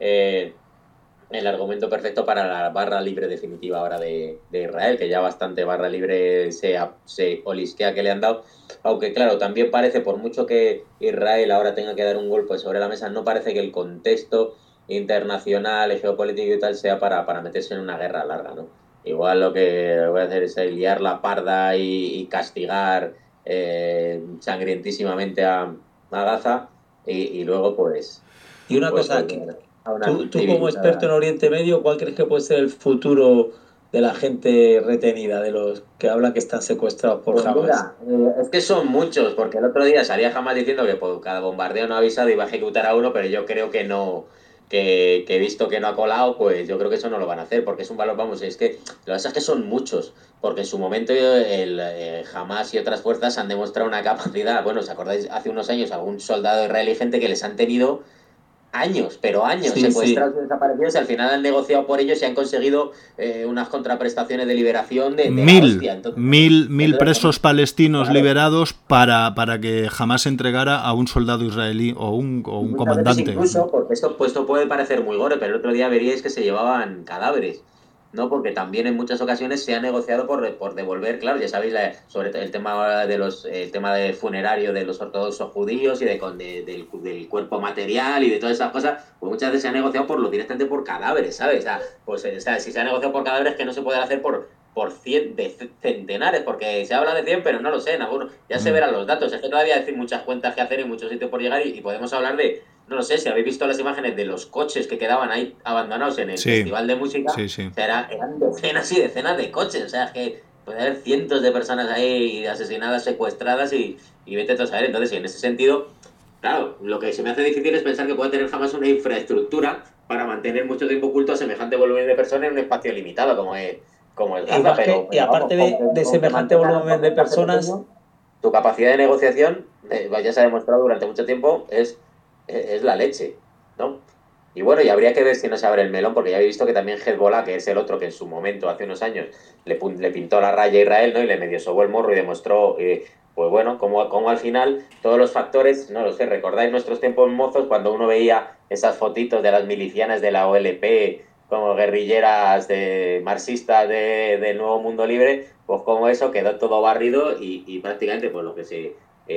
el argumento perfecto para la barra libre definitiva ahora de Israel, que ya bastante barra libre se olisquea que le han dado, aunque claro, también parece, por mucho que Israel ahora tenga que dar un golpe sobre la mesa, no parece que el contexto internacional, geopolítico y tal sea para meterse en una guerra larga, ¿no? Igual lo que voy a hacer es liar la parda y castigar sangrientísimamente a Gaza y luego pues... Y una cosa, tú como experto en Oriente Medio, ¿cuál crees que puede ser el futuro de la gente retenida, de los que hablan que están secuestrados por Hamas? Es que son muchos, porque el otro día salía Hamas diciendo que por cada bombardeo no avisado iba a ejecutar a uno, pero yo creo que no, que visto que no ha colado, pues yo creo que eso no lo van a hacer, porque es un valor, vamos, es que lo que pasa es que son muchos, porque en su momento Hamas y otras fuerzas han demostrado una capacidad, bueno, ¿os acordáis? Hace unos años algún soldado israelí, gente que les han tenido años secuestrados y desaparecidos, y al final han negociado por ellos y han conseguido unas contraprestaciones de liberación de la hostia. Entonces, mil presos palestinos liberados para que jamás se entregara a un soldado israelí o un comandante. Incluso, porque esto puede parecer muy gore, pero el otro día veríais que se llevaban cadáveres, ¿no? Porque también en muchas ocasiones se ha negociado por devolver, claro, ya sabéis, sobre el tema el tema de funerario de los ortodoxos judíos y del cuerpo material y de todas esas cosas, pues muchas veces se ha negociado directamente por cadáveres, ¿sabes? O sea, si se ha negociado por cadáveres, que no se puede hacer por centenares, porque se habla de 100, pero no lo sé, en algunos ya se verán los datos. Es que todavía hay muchas cuentas que hacer y muchos sitios por llegar y podemos hablar de, no lo sé, si habéis visto las imágenes de los coches que quedaban ahí abandonados en el festival de música, o sea, eran decenas y decenas de coches, o sea, es que puede haber cientos de personas ahí asesinadas, secuestradas y vete a saber. Entonces, en ese sentido, claro, lo que se me hace difícil es pensar que pueda tener jamás una infraestructura para mantener mucho tiempo oculto a semejante volumen de personas en un espacio limitado como es Gaza, y aparte de semejante volumen de personas, tu capacidad de negociación, ya se ha demostrado durante mucho tiempo, es la leche, ¿no? Y bueno, y habría que ver si no se abre el melón, porque ya habéis visto que también Hezbollah, que es el otro que en su momento, hace unos años, le pintó la raya a Israel, ¿no? Y le medio sobó el morro y demostró, pues bueno, como al final todos los factores, no lo sé, ¿recordáis nuestros tiempos mozos cuando uno veía esas fotitos de las milicianas de la OLP como guerrilleras marxistas del Nuevo Mundo Libre? Pues como eso quedó todo barrido y prácticamente pues lo que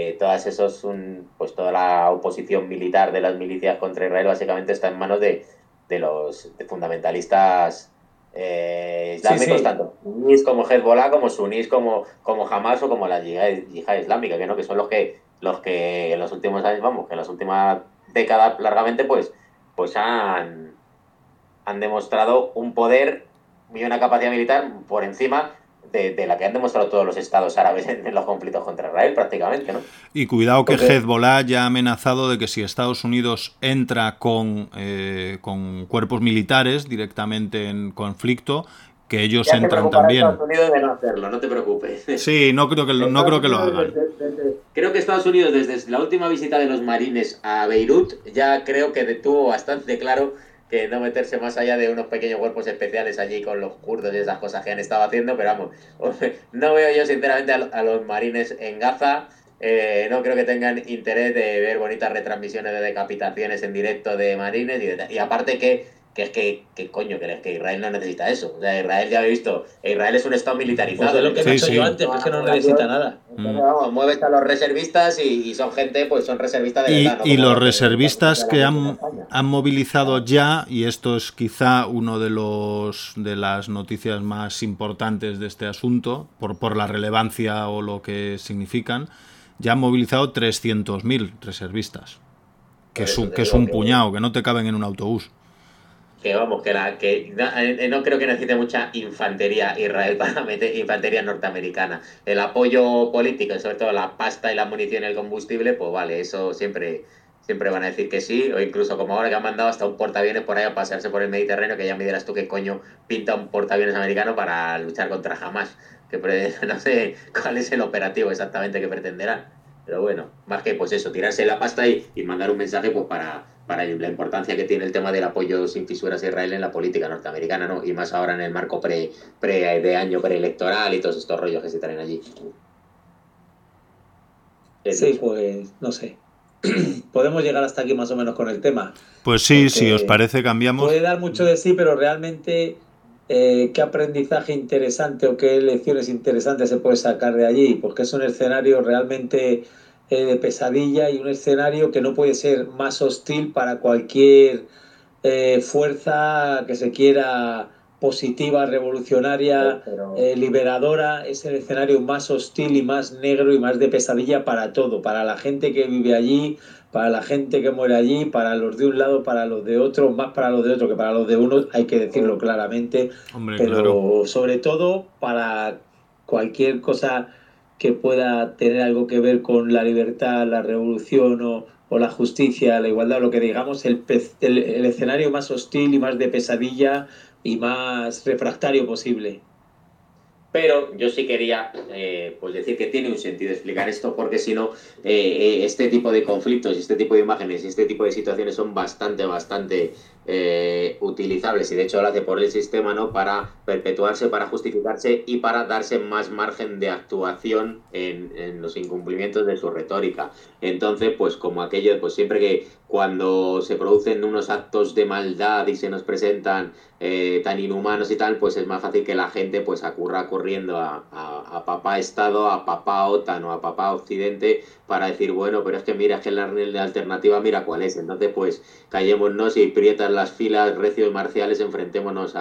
pues toda la oposición militar de las milicias contra Israel básicamente está en manos de los fundamentalistas islámicos, tanto sunís como Hezbollah, como sunís como Hamas o como la yihad islámica, que son los que en los últimos años, vamos, que en las últimas décadas largamente pues han demostrado un poder y una capacidad militar por encima de la que han demostrado todos los estados árabes en los conflictos contra Israel prácticamente, ¿no? Y cuidado que Hezbollah ya ha amenazado de que si Estados Unidos entra con cuerpos militares directamente en conflicto, que ellos ya entran también. Estados Unidos de no hacerlo, no te preocupes. Sí, no creo que lo hagan. Creo que Estados Unidos, desde la última visita de los marines a Beirut, ya creo que tuvo bastante claro que no meterse más allá de unos pequeños cuerpos especiales allí con los kurdos y esas cosas que han estado haciendo, pero vamos, no veo yo sinceramente a los marines en Gaza, no creo que tengan interés de ver bonitas retransmisiones de decapitaciones en directo de marines y aparte que coño, que Israel no necesita eso. O sea, Israel ya habéis visto, Israel es un estado militarizado. Pues es lo que he dicho yo antes, es que no necesita nada. Vamos, mueves a los reservistas y son gente, pues son reservistas de verdad. Y los reservistas que han han movilizado ya, y esto es quizá uno de las noticias más importantes de este asunto, por la relevancia o lo que significan, ya han movilizado 300.000 reservistas, que es un puñado, que no te caben en un autobús. Que vamos, no creo que necesite mucha infantería Israel para meter infantería norteamericana. El apoyo político, sobre todo la pasta y la munición y el combustible, pues vale, eso siempre van a decir que sí, o incluso como ahora que han mandado hasta un portaaviones por ahí a pasearse por el Mediterráneo, que ya me dirás tú qué coño pinta un portaaviones americano para luchar contra Hamas, no sé cuál es el operativo exactamente que pretenderán, pero bueno, más que pues eso, tirarse la pasta y mandar un mensaje pues para la importancia que tiene el tema del apoyo sin fisuras a Israel en la política norteamericana, ¿no? Y más ahora en el marco de año preelectoral y todos estos rollos que se traen allí. Sí, pues no sé. Podemos llegar hasta aquí más o menos con el tema. Pues sí, si os parece cambiamos. Puede dar mucho de sí, pero realmente qué aprendizaje interesante o qué lecciones interesantes se puede sacar de allí, porque es un escenario realmente de pesadilla y un escenario que no puede ser más hostil para cualquier fuerza que se quiera positiva, revolucionaria, liberadora. Es el escenario más hostil y más negro y más de pesadilla para todo, para la gente que vive allí, para la gente que muere allí, para los de un lado, para los de otro, más para los de otro que para los de uno, hay que decirlo claramente. Hombre, pero claro. Sobre todo para cualquier cosa que pueda tener algo que ver con la libertad, la revolución o la justicia, la igualdad, lo que digamos, el escenario más hostil y más de pesadilla y más refractario posible. Pero yo sí quería pues decir que tiene un sentido explicar esto, porque si no, este tipo de conflictos, este tipo de imágenes y este tipo de situaciones son bastante utilizables, y de hecho lo hace por el sistema, ¿no? Para perpetuarse, para justificarse y para darse más margen de actuación en los incumplimientos de su retórica. Entonces, pues como aquello, pues siempre que cuando se producen unos actos de maldad y se nos presentan tan inhumanos y tal, pues es más fácil que la gente pues acurra corriendo a papá Estado, a papá OTAN o a papá Occidente para decir, bueno, pero es que mira, es que la alternativa mira cuál es. Entonces, pues callémonos y prietas las filas, recios marciales, enfrentémonos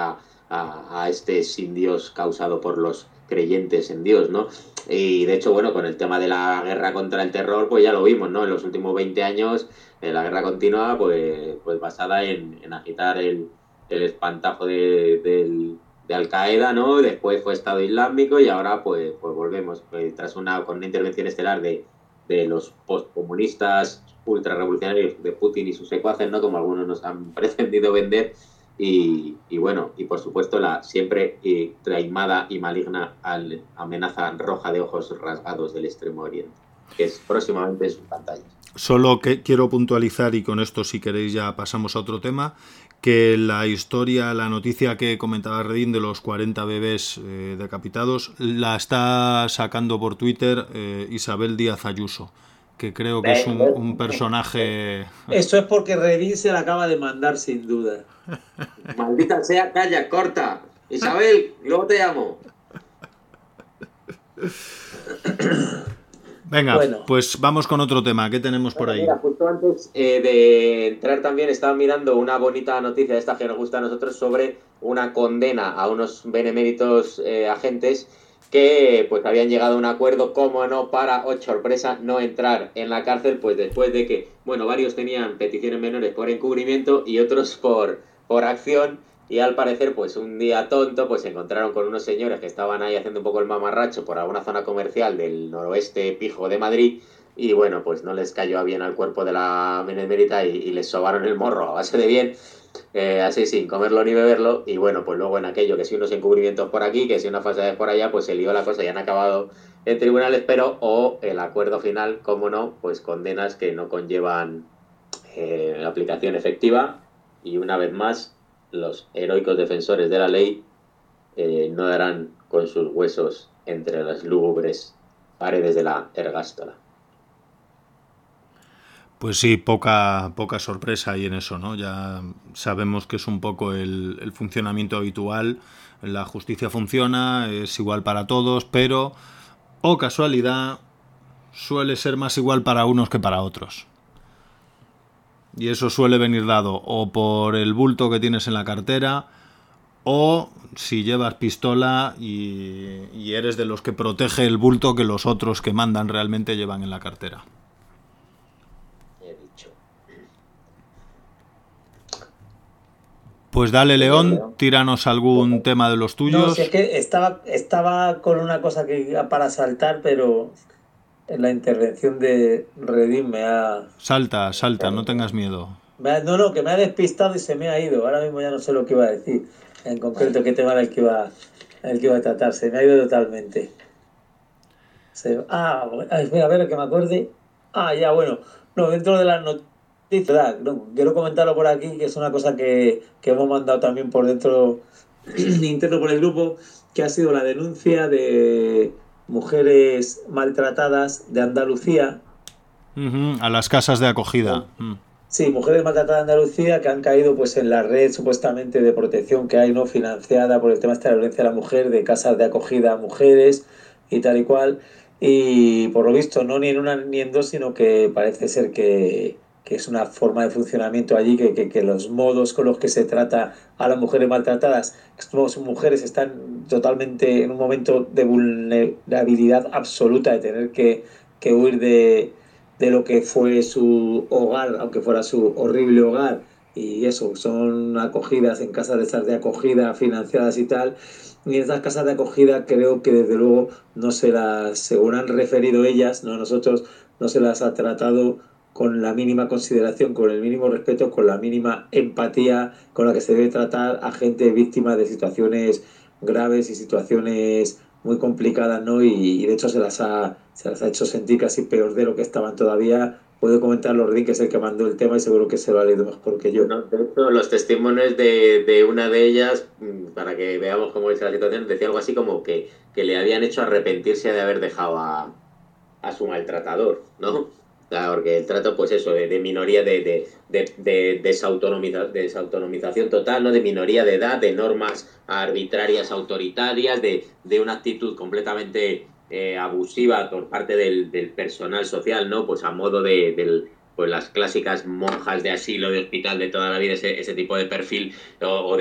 a este sin Dios causado por los creyentes en Dios, ¿no? Y de hecho, bueno, con el tema de la guerra contra el terror, pues ya lo vimos, ¿no? En los últimos 20 años, la guerra continua, pues basada en agitar el espantajo de Al-Qaeda, ¿no? Después fue Estado Islámico y ahora pues volvemos con una intervención estelar de los postcomunistas ultrarrevolucionarios de Putin y sus secuaces, ¿no? Como algunos nos han pretendido vender. Y bueno, y por supuesto la siempre traimada y maligna amenaza roja de ojos rasgados del Extremo Oriente, que es próximamente en sus pantallas. Solo que quiero puntualizar, y con esto si queréis ya pasamos a otro tema, que la noticia que comentaba Redín de los 40 bebés decapitados, la está sacando por Twitter Isabel Díaz Ayuso, que creo que es un personaje... Esto es porque Redín se la acaba de mandar sin duda. Maldita sea, calla, corta. Isabel, luego te llamo. Venga, bueno, pues vamos con otro tema. ¿Qué tenemos por ahí? Mira, justo antes de entrar también estaba mirando una bonita noticia de esta que nos gusta a nosotros sobre una condena a unos beneméritos agentes que pues habían llegado a un acuerdo, como no, para, sorpresa, no entrar en la cárcel, pues después de que, bueno, varios tenían peticiones menores por encubrimiento y otros por acción. Y al parecer, pues un día tonto, pues se encontraron con unos señores que estaban ahí haciendo un poco el mamarracho por alguna zona comercial del noroeste pijo de Madrid. Y bueno, pues no les cayó bien al cuerpo de la benemérita y les sobaron el morro a base de bien, así sin comerlo ni beberlo. Y bueno, pues luego en aquello, que si unos encubrimientos por aquí, que si unas falsedades por allá, pues se lió la cosa y han acabado en tribunales. Pero el acuerdo final, como no, pues condenas que no conllevan aplicación efectiva. Y una vez más, los heroicos defensores de la ley no darán con sus huesos entre las lúgubres paredes de la ergástola. Pues sí, poca sorpresa ahí en eso, ¿no? Ya sabemos que es un poco el funcionamiento habitual. La justicia funciona, es igual para todos, pero, oh casualidad, suele ser más igual para unos que para otros. Y eso suele venir dado o por el bulto que tienes en la cartera, o si llevas pistola y eres de los que protege el bulto que los otros que mandan realmente llevan en la cartera. He dicho. Pues dale, León, tíranos algún tema de los tuyos. No, si es que estaba con una cosa que iba para saltar, pero en la intervención de Redín me ha... Salta, no tengas miedo. No, que me ha despistado y se me ha ido. Ahora mismo ya no sé lo que iba a decir. En concreto, qué tema era el que iba a tratar. Se me ha ido totalmente. A ver, que me acuerde. Ya, bueno. No, dentro de las noticias, no, quiero comentarlo por aquí, que es una cosa que hemos mandado también por dentro, interno por el grupo, que ha sido la denuncia de mujeres maltratadas de Andalucía. A las casas de acogida. Sí, mujeres maltratadas de Andalucía que han caído pues en la red supuestamente de protección que hay, ¿no? Financiada por el tema de la violencia a la mujer, de casas de acogida a mujeres y tal y cual. Y por lo visto, no ni en una ni en dos, sino que parece ser que es una forma de funcionamiento allí, que los modos con los que se trata a las mujeres maltratadas, estas mujeres están totalmente en un momento de vulnerabilidad absoluta, de tener que huir de lo que fue su hogar, aunque fuera su horrible hogar, y eso, son acogidas en casas de estas de acogida financiadas y tal. Y en estas casas de acogida creo que desde luego no se las, según han referido ellas, no nosotros, no se las ha tratado con la mínima consideración, con el mínimo respeto, con la mínima empatía con la que se debe tratar a gente víctima de situaciones graves y situaciones muy complicadas, ¿no? Y de hecho se las ha hecho sentir casi peor de lo que estaban todavía. Puedo comentarlo, Rodín, que es el que mandó el tema y seguro que se lo ha leído mejor que yo. No, de hecho, los testimonios de una de ellas, para que veamos cómo es la situación, decía algo así como que le habían hecho arrepentirse de haber dejado a su maltratador, ¿no? O sea, porque el trato, pues eso, de minoría, de desautonomización total, ¿no? De minoría de edad, de normas arbitrarias autoritarias, de una actitud completamente abusiva por parte del personal social, ¿no? Pues a modo pues las clásicas monjas de asilo, de hospital de toda la vida, ese tipo de perfil, o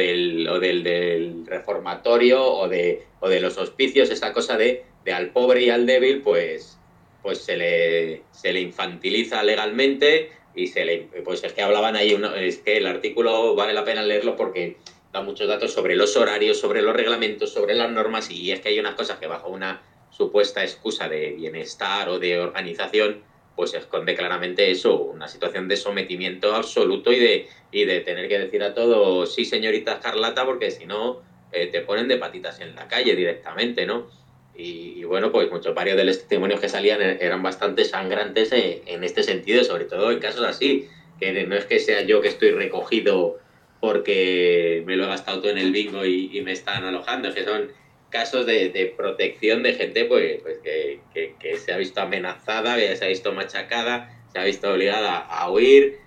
del reformatorio, o de los hospicios, esa cosa de al pobre y al débil, pues se le infantiliza legalmente y pues es que hablaban ahí, es que el artículo vale la pena leerlo porque da muchos datos sobre los horarios, sobre los reglamentos, sobre las normas, y es que hay unas cosas que bajo una supuesta excusa de bienestar o de organización pues esconde claramente eso, una situación de sometimiento absoluto y de tener que decir a todos sí señorita Escarlata, porque si no te ponen de patitas en la calle directamente, ¿no? Y bueno, pues varios de los testimonios que salían eran bastante sangrantes en este sentido, sobre todo en casos así, que no es que sea yo que estoy recogido porque me lo he gastado todo en el bingo y me están alojando, que son casos de protección de gente pues que se ha visto amenazada, que se ha visto machacada, se ha visto obligada a huir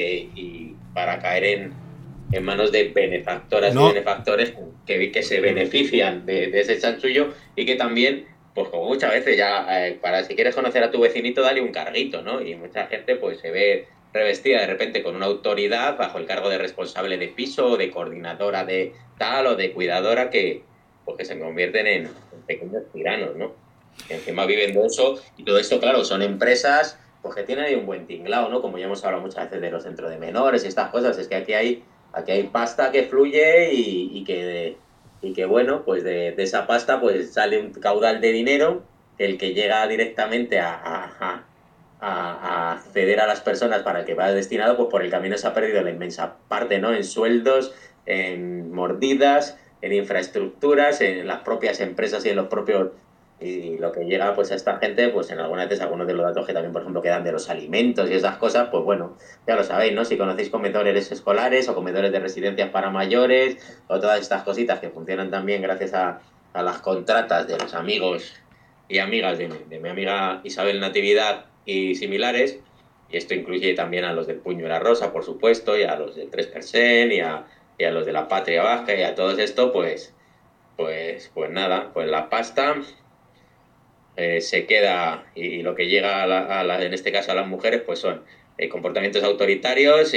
y para caer en manos de benefactoras y benefactores que se benefician de ese chanchullo y que también, pues como muchas veces ya, para si quieres conocer a tu vecinito, dale un carguito, ¿no? Y mucha gente pues se ve revestida de repente con una autoridad bajo el cargo de responsable de piso o de coordinadora de tal o de cuidadora que se convierten en pequeños tiranos, ¿no? Que encima viven de eso y todo esto, claro, son empresas pues que tienen ahí un buen tinglao, ¿no? Como ya hemos hablado muchas veces de los centros de menores y estas cosas, es que aquí hay pasta que fluye y que bueno, pues de esa pasta pues sale un caudal de dinero, el que llega directamente a acceder a las personas para que vaya destinado, pues por el camino se ha perdido la inmensa parte, ¿no? En sueldos, en mordidas, en infraestructuras, en las propias empresas y en los propios... Y lo que llega pues a esta gente, pues en algunas veces algunos de los datos que también, por ejemplo, quedan de los alimentos y esas cosas, pues bueno, ya lo sabéis, ¿no? Si conocéis comedores escolares o comedores de residencias para mayores o todas estas cositas que funcionan también gracias a las contratas de los amigos y amigas de mi amiga Isabel Natividad y similares, y esto incluye también a los del Puño y la Rosa, por supuesto, y a los del 3% y a los de la Patria Vasca y a todos esto, pues nada, pues la pasta se queda, y lo que llega en este caso a las mujeres, pues son comportamientos autoritarios,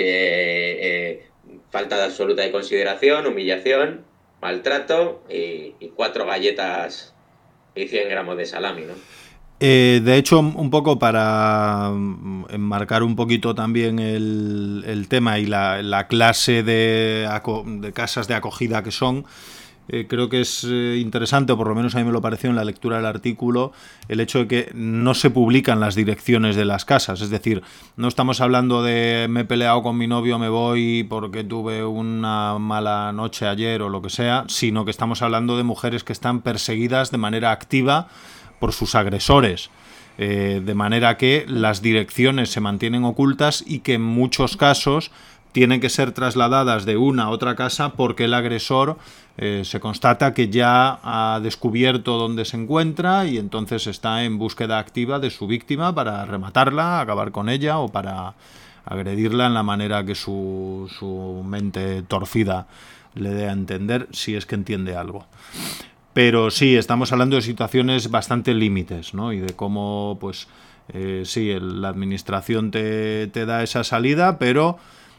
falta absoluta de consideración, humillación, maltrato y 4 galletas y 100 gramos de salami, ¿no? De hecho, un poco para enmarcar un poquito también el tema y la clase de casas de acogida que son, creo que es interesante, o por lo menos a mí me lo pareció en la lectura del artículo, el hecho de que no se publican las direcciones de las casas. Es decir, no estamos hablando de me he peleado con mi novio, me voy porque tuve una mala noche ayer o lo que sea, sino que estamos hablando de mujeres que están perseguidas de manera activa por sus agresores, de manera que las direcciones se mantienen ocultas y que en muchos casos tienen que ser trasladadas de una a otra casa porque el agresor se constata que ya ha descubierto dónde se encuentra y entonces está en búsqueda activa de su víctima para rematarla, acabar con ella o para agredirla en la manera que su mente torcida le dé a entender, si es que entiende algo. Pero sí, estamos hablando de situaciones bastante límites, ¿no? Y de cómo, pues, sí, la administración te da esa salida, pero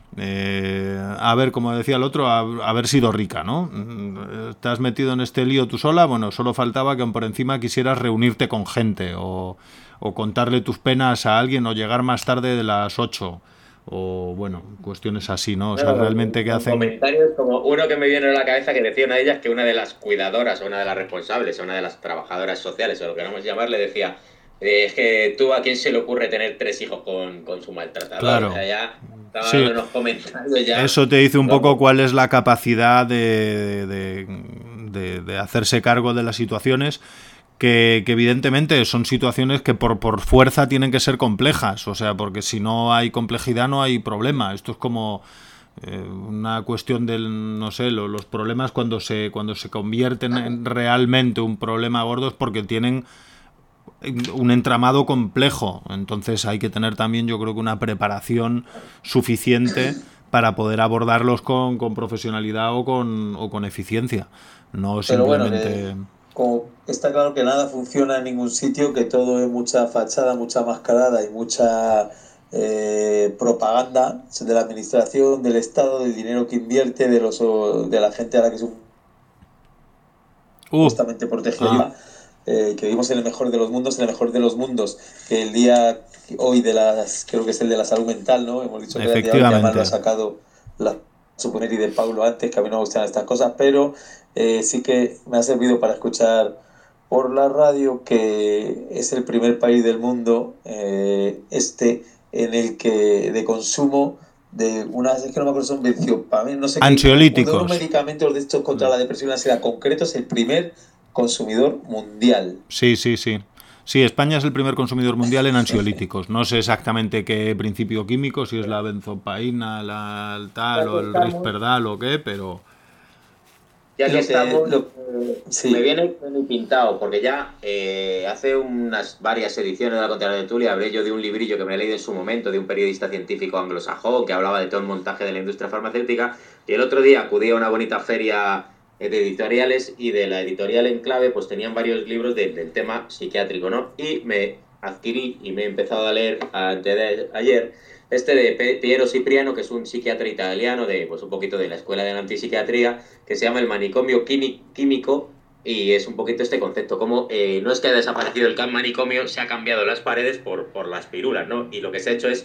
haber, como decía el otro, haber sido rica, ¿no? Te has metido en este lío tú sola, bueno, solo faltaba que por encima quisieras reunirte con gente o contarle tus penas a alguien o llegar más tarde de las 8 o bueno, cuestiones así, ¿no? O sea, realmente que hacen... Comentarios como uno que me viene a la cabeza que decía una de ellas que una de las cuidadoras o una de las responsables o una de las trabajadoras sociales o lo que queramos llamarle decía es que tú a quién se le ocurre tener 3 hijos con su maltratador. Claro. O sea, ya sí. unos comentarios ya... Eso te dice un poco cuál es la capacidad de hacerse cargo de las situaciones que evidentemente son situaciones que por fuerza tienen que ser complejas, o sea, porque si no hay complejidad no hay problema. Esto es como una cuestión del, no sé, los problemas cuando se convierten en realmente un problema gordo es porque tienen un entramado complejo, entonces hay que tener también, yo creo que una preparación suficiente para poder abordarlos con profesionalidad o con eficiencia, no simplemente... Bueno, como está claro que nada funciona en ningún sitio, que todo es mucha fachada, mucha mascarada y mucha propaganda de la administración, del Estado, del dinero que invierte, de la gente a la que supuestamente protege que vivimos en el mejor de los mundos, que el día hoy creo que es el de la salud mental, ¿no? Hemos dicho que el día de hoy además lo ha sacado la Suponeri de Paulo antes, que a mí no me gustan estas cosas, pero sí que me ha servido para escuchar por la radio que es el primer país del mundo en el que de consumo de unas, es que no me acuerdo, son benzodiazepinas, no sé qué, ansiolíticos, unos medicamentos de estos contra la depresión y la ansiedad concretos, el primer consumidor mundial. Sí, España es el primer consumidor mundial en ansiolíticos. No sé exactamente qué principio químico, si es la benzopaína, el tal o el Risperdal o qué, pero... Ya que estamos, me viene pintado, porque ya hace varias ediciones de la Contratertulia hablé yo de un librillo que me he leído en su momento de un periodista científico anglosajón que hablaba de todo el montaje de la industria farmacéutica, y el otro día acudí a una bonita feria de editoriales y de la editorial Enclave pues tenían varios libros del tema psiquiátrico, ¿no? Y me adquirí y me he empezado a leer ayer de Piero Cipriano, que es un psiquiatra italiano pues un poquito de la escuela de la antipsiquiatría, que se llama El manicomio químico, y es un poquito este concepto, como no es que haya desaparecido el manicomio, se ha cambiado las paredes por las pirulas, ¿no? Y lo que se ha hecho es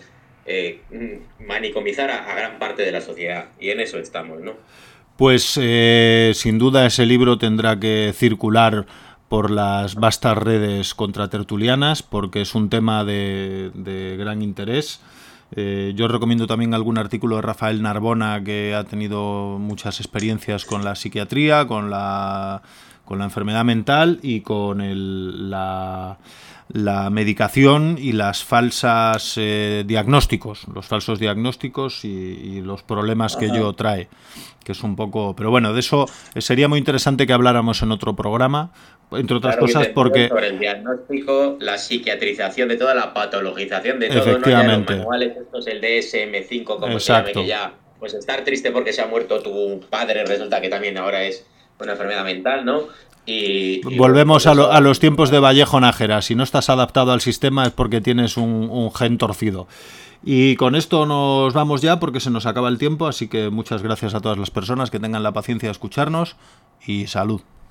manicomizar a gran parte de la sociedad, y en eso estamos, ¿no? Pues sin duda ese libro tendrá que circular por las vastas redes contratertulianas porque es un tema de gran interés. Yo recomiendo también algún artículo de Rafael Narbona, que ha tenido muchas experiencias con la psiquiatría, con la enfermedad mental y con la medicación y las falsas los falsos diagnósticos y los problemas que ello trae, que es un poco... Pero bueno, de eso sería muy interesante que habláramos en otro programa, entre otras cosas, porque... Sobre el diagnóstico, la psiquiatrización de toda la patologización de todo, efectivamente, ¿no? Ya los manuales, estos, el DSM-5, como se llame, que ya, pues estar triste porque se ha muerto tu padre, resulta que también ahora es una enfermedad mental, ¿no? Y volvemos a los tiempos de Vallejo Nájera. Si no estás adaptado al sistema es porque tienes un gen torcido. Y con esto nos vamos ya porque se nos acaba el tiempo, así que muchas gracias a todas las personas que tengan la paciencia de escucharnos y salud.